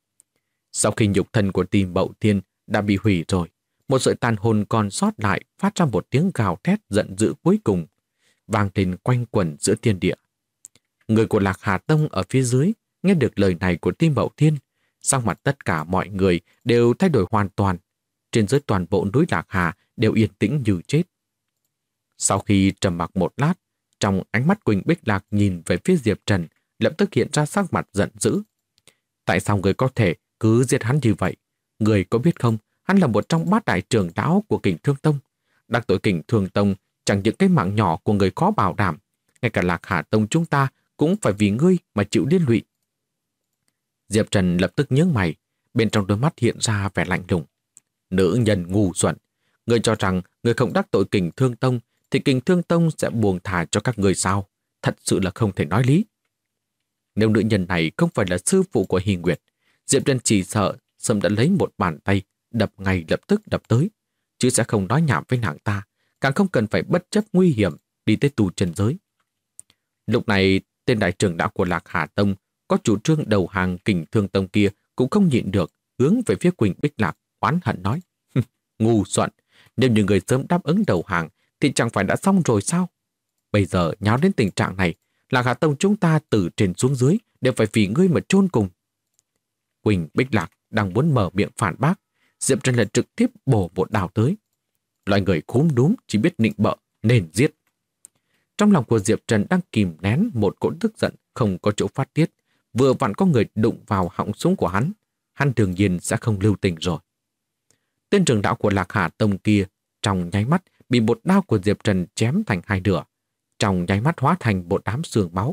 Sau khi nhục thân của Tim Bảo Thiên đã bị hủy rồi, một sợi tàn hồn còn sót lại phát ra một tiếng gào thét giận dữ cuối cùng, vang lên quanh quẩn giữa thiên địa. Người của Lạc Hà Tông ở phía dưới nghe được lời này của Tim Bảo Thiên, sắc mặt tất cả mọi người đều thay đổi hoàn toàn. Trên dưới toàn bộ núi Lạc Hà đều yên tĩnh như chết. Sau khi trầm mặc một lát, trong ánh mắt Quỳnh Bích Lạc nhìn về phía Diệp Trần, lập tức hiện ra sắc mặt giận dữ. Tại sao người có thể cứ giết hắn như vậy? Người có biết không, hắn là một trong bát đại trưởng lão của Kình Thương Tông. Đắc tội Kình Thương Tông chẳng những cái mạng nhỏ của người khó bảo đảm, ngay cả Lạc Hà Tông chúng ta cũng phải vì ngươi mà chịu liên lụy. Diệp Trần lập tức nhướng mày, bên trong đôi mắt hiện ra vẻ lạnh lùng. Nữ nhân ngu xuẩn, ngươi cho rằng ngươi không đắc tội Kình Thương Tông thì Kình Thương Tông sẽ buông thà cho các ngươi sao? Thật sự là không thể nói lý. Nếu nữ nhân này không phải là sư phụ của Hy Nguyệt, Diệp Trần chỉ sợ sớm đã lấy một bàn tay đập ngay lập tức đập tới, chứ sẽ không nói nhảm với nàng ta, càng không cần phải bất chấp nguy hiểm đi tới tu chân giới. Lúc này, tên đại trưởng lão của Lạc Hà Tông có chủ trương đầu hàng Kình Thương Tông kia cũng không nhịn được, hướng về phía Quỳnh Bích Lạc oán hận nói: ngu xuẩn, nếu như người sớm đáp ứng đầu hàng thì chẳng phải đã xong rồi sao? Bây giờ nháo đến tình trạng này, Lạc Hà Tông chúng ta từ trên xuống dưới đều phải vì ngươi mà chôn cùng. Quỳnh Bích Lạc đang muốn mở miệng phản bác, Diệp Trần lại trực tiếp bổ một đào tới. Loại người khúm núm chỉ biết nịnh bợ nên giết. Trong lòng của Diệp Trần đang kìm nén một cỗ tức giận không có chỗ phát tiết, vừa vặn có người đụng vào họng súng của hắn đương nhiên sẽ không lưu tình rồi. Tên trưởng đạo của Lạc Hà Tông kia trong nháy mắt bị một đao của Diệp Trần chém thành hai nửa, trong nháy mắt hóa thành một đám xương máu.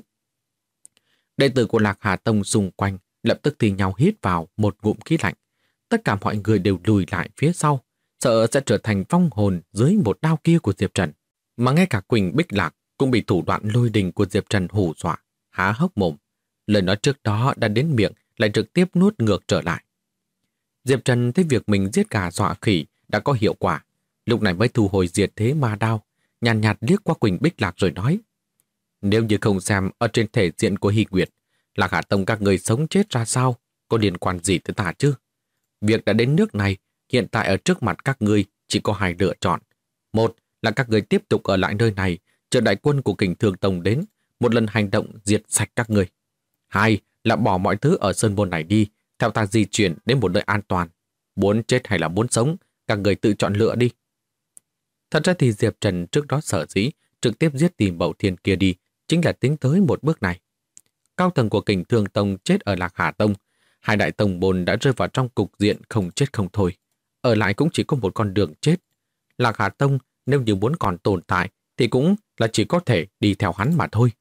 Đệ tử của Lạc Hà Tông xung quanh lập tức thì nhau hít vào một ngụm khí lạnh. Tất cả mọi người đều lùi lại phía sau, sợ sẽ trở thành vong hồn dưới một đao kia của Diệp Trần. Mà ngay cả Quỳnh Bích Lạc cũng bị thủ đoạn lôi đình của Diệp Trần hù dọa, há hốc mồm. Lời nói trước đó đã đến miệng lại trực tiếp nuốt ngược trở lại. Diệp Trần thấy việc mình giết gà dọa khỉ đã có hiệu quả, lúc này mới thu hồi diệt thế ma đao, nhàn nhạt liếc qua Quỳnh Bích Lạc rồi nói: nếu như không xem ở trên thể diện của Hy Nguyệt, Lạc Hà Tông các người sống chết ra sao, có liên quan gì tới ta chứ? Việc đã đến nước này, hiện tại ở trước mặt các ngươi chỉ có hai lựa chọn. Một là các người tiếp tục ở lại nơi này, chờ đại quân của Kình Thương Tông đến, một lần hành động diệt sạch các người. Hai là bỏ mọi thứ ở sơn môn này đi, theo ta di chuyển đến một nơi an toàn. Muốn chết hay là muốn sống, các người tự chọn lựa đi. Thật ra thì Diệp Trần trước đó sở dĩ trực tiếp giết Tìm Bậu Thiên kia đi, chính là tính tới một bước này. Cao tầng của Kình Thương Tông chết ở Lạc Hà Tông, hai đại tông môn đã rơi vào trong cục diện không chết không thôi. Ở lại cũng chỉ có một con đường chết. Lạc Hà Tông nếu như muốn còn tồn tại thì cũng là chỉ có thể đi theo hắn mà thôi.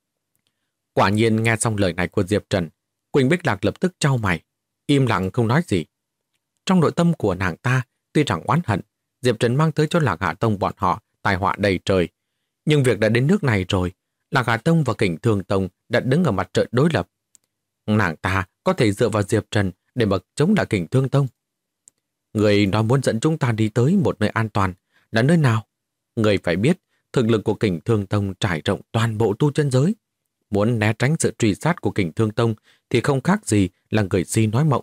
Quả nhiên nghe xong lời này của Diệp Trần, Quỳnh Bích Lạc lập tức chau mày, im lặng không nói gì. Trong nội tâm của nàng ta, tuy rằng oán hận, Diệp Trần mang tới cho Lạc Hà Tông bọn họ tai họa đầy trời. Nhưng việc đã đến nước này rồi, Lạc Hà Tông và Kình Thương Tông đã đứng ở mặt trận đối lập. Nàng ta có thể dựa vào Diệp Trần để mà chống lại Kình Thương Tông. Người nói muốn dẫn chúng ta đi tới một nơi an toàn, là nơi nào? Người phải biết, thực lực của Kình Thương Tông trải rộng toàn bộ tu chân giới. Muốn né tránh sự truy sát của Kình Thương Tông thì không khác gì là người si nói mộng.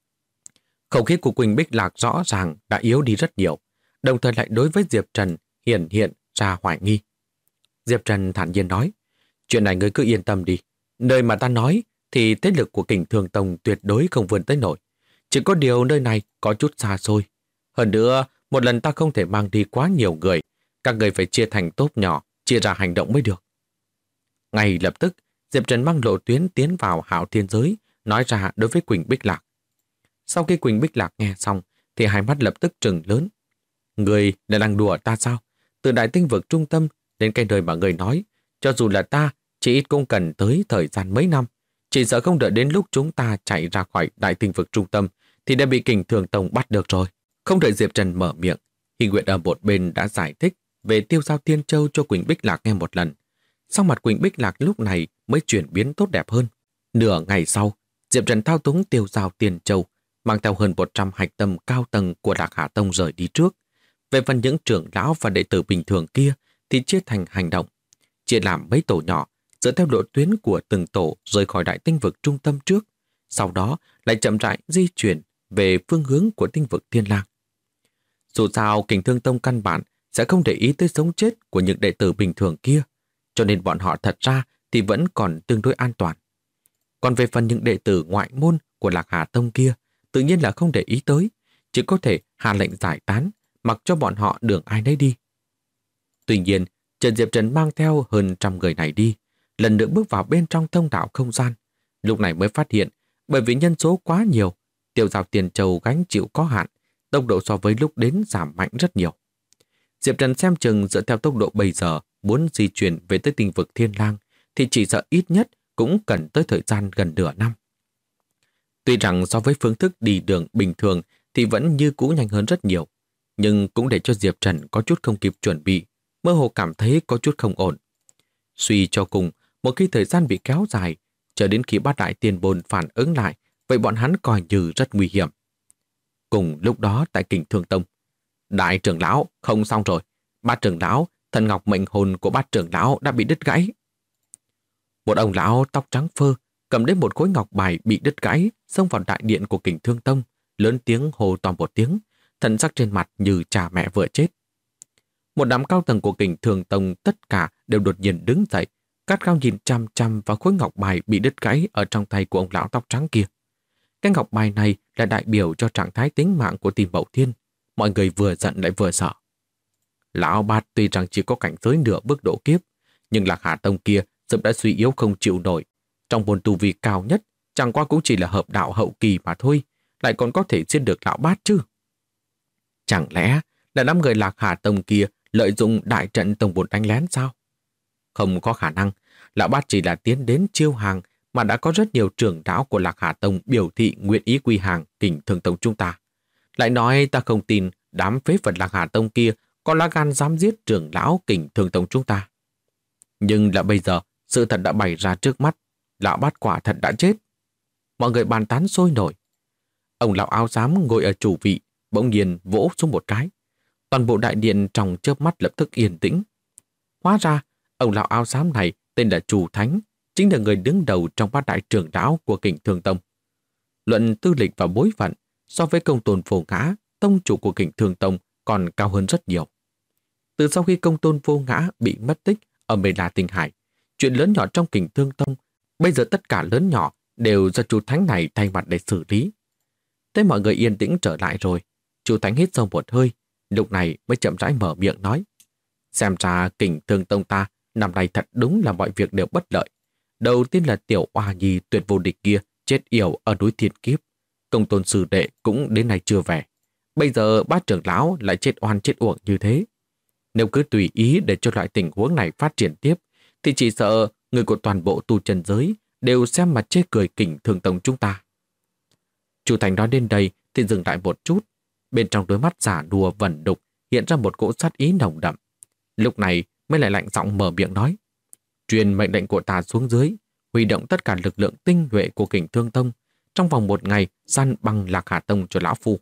Khẩu khí của Quỳnh Bích Lạc rõ ràng đã yếu đi rất nhiều, đồng thời lại đối với Diệp Trần hiện ra hoài nghi. Diệp Trần thản nhiên nói: chuyện này ngươi cứ yên tâm đi, nơi mà ta nói thì thế lực của Kình Thương Tông tuyệt đối không vươn tới nổi. Chỉ có điều nơi này có chút xa xôi. Hơn nữa, một lần ta không thể mang đi quá nhiều người, các người phải chia thành tốp nhỏ, chia ra hành động mới được. Ngay lập tức, Diệp Trần mang lộ tuyến tiến vào Hạo Thiên Giới, nói ra đối với Quỳnh Bích Lạc. Sau khi Quỳnh Bích Lạc nghe xong, thì hai mắt lập tức trừng lớn. Người là đang đùa ta sao? Từ đại tinh vực trung tâm đến cái nơi mà người nói, cho dù là ta, chỉ ít cũng cần tới thời gian mấy năm. Chỉ sợ không đợi đến lúc chúng ta chạy ra khỏi đại tinh vực trung tâm, thì đã bị Kình Thương Tông bắt được rồi. Không đợi Diệp Trần mở miệng, Hy Nguyệt ở một bên đã giải thích về Tiêu Giao Tiên Châu cho Quỳnh Bích Lạc nghe một lần. Sau mặt Quỳnh Bích Lạc lúc này mới chuyển biến tốt đẹp hơn. Nửa ngày sau, Diệp Trần thao túng Tiêu Giao Tiên Châu, mang theo hơn 100 hạch tâm cao tầng của Lạc Hà Tông rời đi trước. Về phần những trưởng lão và đệ tử bình thường kia thì chia thành hành động, chia làm mấy tổ nhỏ, dựa theo lộ tuyến của từng tổ rời khỏi đại tinh vực trung tâm trước, sau đó lại chậm rãi di chuyển về phương hướng của tinh vực Thiên Lang. Dù sao, Kình Thương Tông căn bản sẽ không để ý tới sống chết của những đệ tử bình thường kia, cho nên bọn họ thật ra thì vẫn còn tương đối an toàn. Còn về phần những đệ tử ngoại môn của Lạc Hà Tông kia, tự nhiên là không để ý tới, chỉ có thể hạ lệnh giải tán, mặc cho bọn họ đường ai nấy đi. Tuy nhiên, Trần Diệp Trần mang theo hơn 100 người này đi, lần nữa bước vào bên trong thông đạo không gian. Lúc này mới phát hiện, bởi vì nhân số quá nhiều, Tiêu Giao Tiên Châu gánh chịu có hạn, tốc độ so với lúc đến giảm mạnh rất nhiều. Diệp Trần xem chừng dựa theo tốc độ bây giờ muốn di chuyển về tới tinh vực Thiên Lang thì chỉ sợ ít nhất cũng cần tới thời gian gần nửa năm. Tuy rằng so với phương thức đi đường bình thường thì vẫn như cũ nhanh hơn rất nhiều, nhưng cũng để cho Diệp Trần có chút không kịp chuẩn bị, mơ hồ cảm thấy có chút không ổn. Suy cho cùng, một khi thời gian bị kéo dài, chờ đến khi bát đại tiền bồn phản ứng lại, vậy bọn hắn coi như rất nguy hiểm. Cùng lúc đó tại Kình Thương Tông, đại trưởng lão không xong rồi, bát trưởng lão, thần ngọc mệnh hồn của bát trưởng lão đã bị đứt gãy. Một ông lão tóc trắng phơ cầm đến một khối ngọc bài bị đứt gãy, xông vào đại điện của Kình Thương Tông, lớn tiếng hô to một tiếng, thần sắc trên mặt như cha mẹ vừa chết. Một đám cao tầng của Kình Thương Tông tất cả đều đột nhiên đứng dậy, gắt gao nhìn chăm chăm vào khối ngọc bài bị đứt gãy ở trong tay của ông lão tóc trắng kia. Cái ngọc bài này là đại biểu cho trạng thái tính mạng của Tìm Mậu Thiên, mọi người vừa giận lại vừa sợ. Lão Bát tuy rằng chỉ có cảnh giới nửa bước độ kiếp, nhưng Lạc Hà Tông kia sớm đã suy yếu không chịu nổi. Trong môn tu vi cao nhất, chẳng qua cũng chỉ là hợp đạo hậu kỳ mà thôi, lại còn có thể giết được Lão Bát chứ. Chẳng lẽ là đám người Lạc Hà Tông kia lợi dụng đại trận tông bột đánh lén sao? Không có khả năng, Lão Bát chỉ là tiến đến chiêu hàng mà đã có rất nhiều trưởng lão của Lạc Hà Tông biểu thị nguyện ý quy hàng Kình Thương Tông chúng ta. Lại nói ta không tin đám phế vật Lạc Hà Tông kia có lá gan dám giết trưởng lão Kình Thương Tông chúng ta. Nhưng là bây giờ, sự thật đã bày ra trước mắt, Lão Bát quả thật đã chết. Mọi người bàn tán sôi nổi. Ông lão áo xám ngồi ở chủ vị, bỗng nhiên vỗ xuống một cái. Toàn bộ đại điện trong chớp mắt lập tức yên tĩnh. Hóa ra, ông lão áo xám này tên là Chủ Thánh, chính là người đứng đầu trong bát đại trưởng lão của Kình Thương Tông. Luận tư lịch và bối phận, so với Công Tôn Vô Ngã, tông chủ của Kình Thương Tông còn cao hơn rất nhiều. Từ sau khi Công Tôn Vô Ngã bị mất tích ở Mê La Tinh Hải, chuyện lớn nhỏ trong Kình Thương Tông, bây giờ tất cả lớn nhỏ đều do Chủ Thánh này thay mặt để xử lý. Thế mọi người yên tĩnh trở lại rồi, Chủ Thánh hít sâu một hơi, lúc này mới chậm rãi mở miệng nói: xem ra Kình Thương Tông ta năm nay thật đúng là mọi việc đều bất lợi. Đầu tiên là tiểu oa nhi tuyệt vô địch kia chết yểu ở núi Thiên Kiếp, Công Tôn sư đệ cũng đến nay chưa về. Bây giờ bát trưởng lão lại chết oan chết uổng như thế. Nếu cứ tùy ý để cho loại tình huống này phát triển tiếp, thì chỉ sợ người của toàn bộ tu chân giới đều xem mặt chê cười Kình Thương Tông chúng ta. Chủ Thành nói đến đây thì dừng lại một chút, bên trong đôi mắt giả đùa vẩn đục hiện ra một cỗ sát ý nồng đậm. Lúc này mới lại lạnh giọng mở miệng nói: truyền mệnh lệnh của ta xuống dưới, huy động tất cả lực lượng tinh nhuệ của Kình Thương Tông, trong vòng một ngày săn bằng Lạc Hà Tông cho lão phu.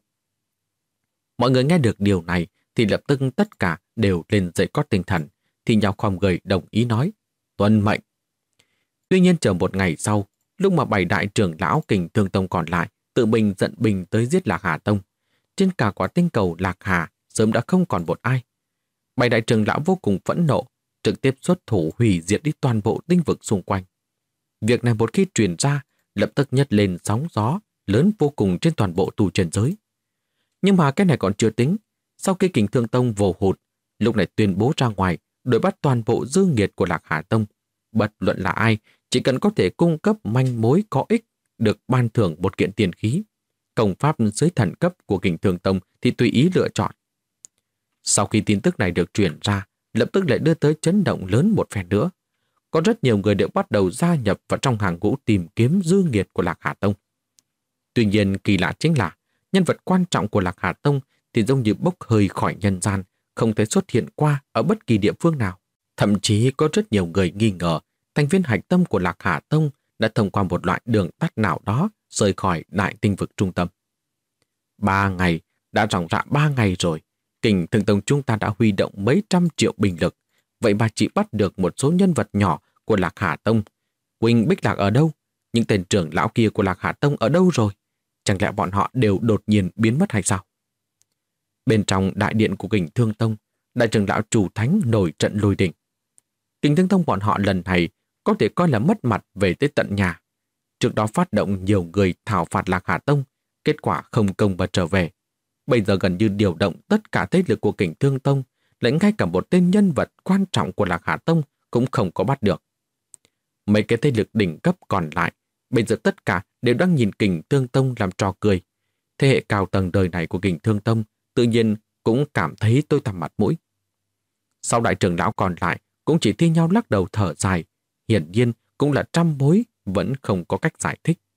Mọi người nghe được điều này thì lập tức tất cả đều lên dậy có tinh thần, thì nhau khom người đồng ý nói: tuân mệnh. Tuy nhiên chờ một ngày sau, lúc mà 7 đại trưởng lão Kình Thương Tông còn lại tự mình giận bình tới giết Lạc Hà Tông, trên cả quả tinh cầu Lạc Hà sớm đã không còn một ai. 7 đại trưởng lão vô cùng phẫn nộ, trực tiếp xuất thủ hủy diệt đi toàn bộ tinh vực xung quanh. Việc này một khi truyền ra, lập tức nhấc lên sóng gió lớn vô cùng trên toàn bộ tu chân giới. Nhưng mà cái này còn chưa tính, sau khi Kình Thương Tông vồ hụt, lúc này tuyên bố ra ngoài đuổi bắt toàn bộ dư nghiệt của Lạc Hà Tông. Bất luận là ai, chỉ cần có thể cung cấp manh mối có ích, được ban thưởng một kiện tiền khí. Công pháp dưới thần cấp của Kình Thương Tông thì tùy ý lựa chọn. Sau khi tin tức này được truyền ra, lập tức lại đưa tới chấn động lớn một phen nữa. Có rất nhiều người đều bắt đầu gia nhập vào trong hàng ngũ tìm kiếm dư nghiệt của Lạc Hà Tông. Tuy nhiên kỳ lạ chính là nhân vật quan trọng của Lạc Hà Tông thì giống như bốc hơi khỏi nhân gian, không thể xuất hiện qua ở bất kỳ địa phương nào. Thậm chí có rất nhiều người nghi ngờ thành viên hạch tâm của Lạc Hà Tông đã thông qua một loại đường tắt nào đó rời khỏi đại tinh vực trung tâm. 3 ngày, đã ròng rã 3 ngày rồi, Kình Thương Tông chúng ta đã huy động mấy trăm triệu binh lực, vậy mà chỉ bắt được một số nhân vật nhỏ của Lạc Hà Tông. Quỳnh Bích Lạc ở đâu? Những tên trưởng lão kia của Lạc Hà Tông ở đâu rồi? Chẳng lẽ bọn họ đều đột nhiên biến mất hay sao? Bên trong đại điện của Kình Thương Tông, đại trưởng lão Chủ Thánh nổi trận lôi đình. Kình Thương Tông bọn họ lần này có thể coi là mất mặt về tới tận nhà. Trước đó phát động nhiều người thảo phạt Lạc Hà Tông, kết quả không công mà trở về. Bây giờ gần như điều động tất cả thế lực của Kình Thương Tông, lẫn ngay cả một tên nhân vật quan trọng của Lạc Hà Tông cũng không có bắt được. Mấy cái thế lực đỉnh cấp còn lại, bây giờ tất cả đều đang nhìn Kình Thương Tông làm trò cười. Thế hệ cao tầng đời này của Kình Thương Tông tự nhiên cũng cảm thấy tôi tăm mặt mũi. Sau đại trưởng lão còn lại cũng chỉ thi nhau lắc đầu thở dài, hiển nhiên cũng là trăm mối, vẫn không có cách giải thích.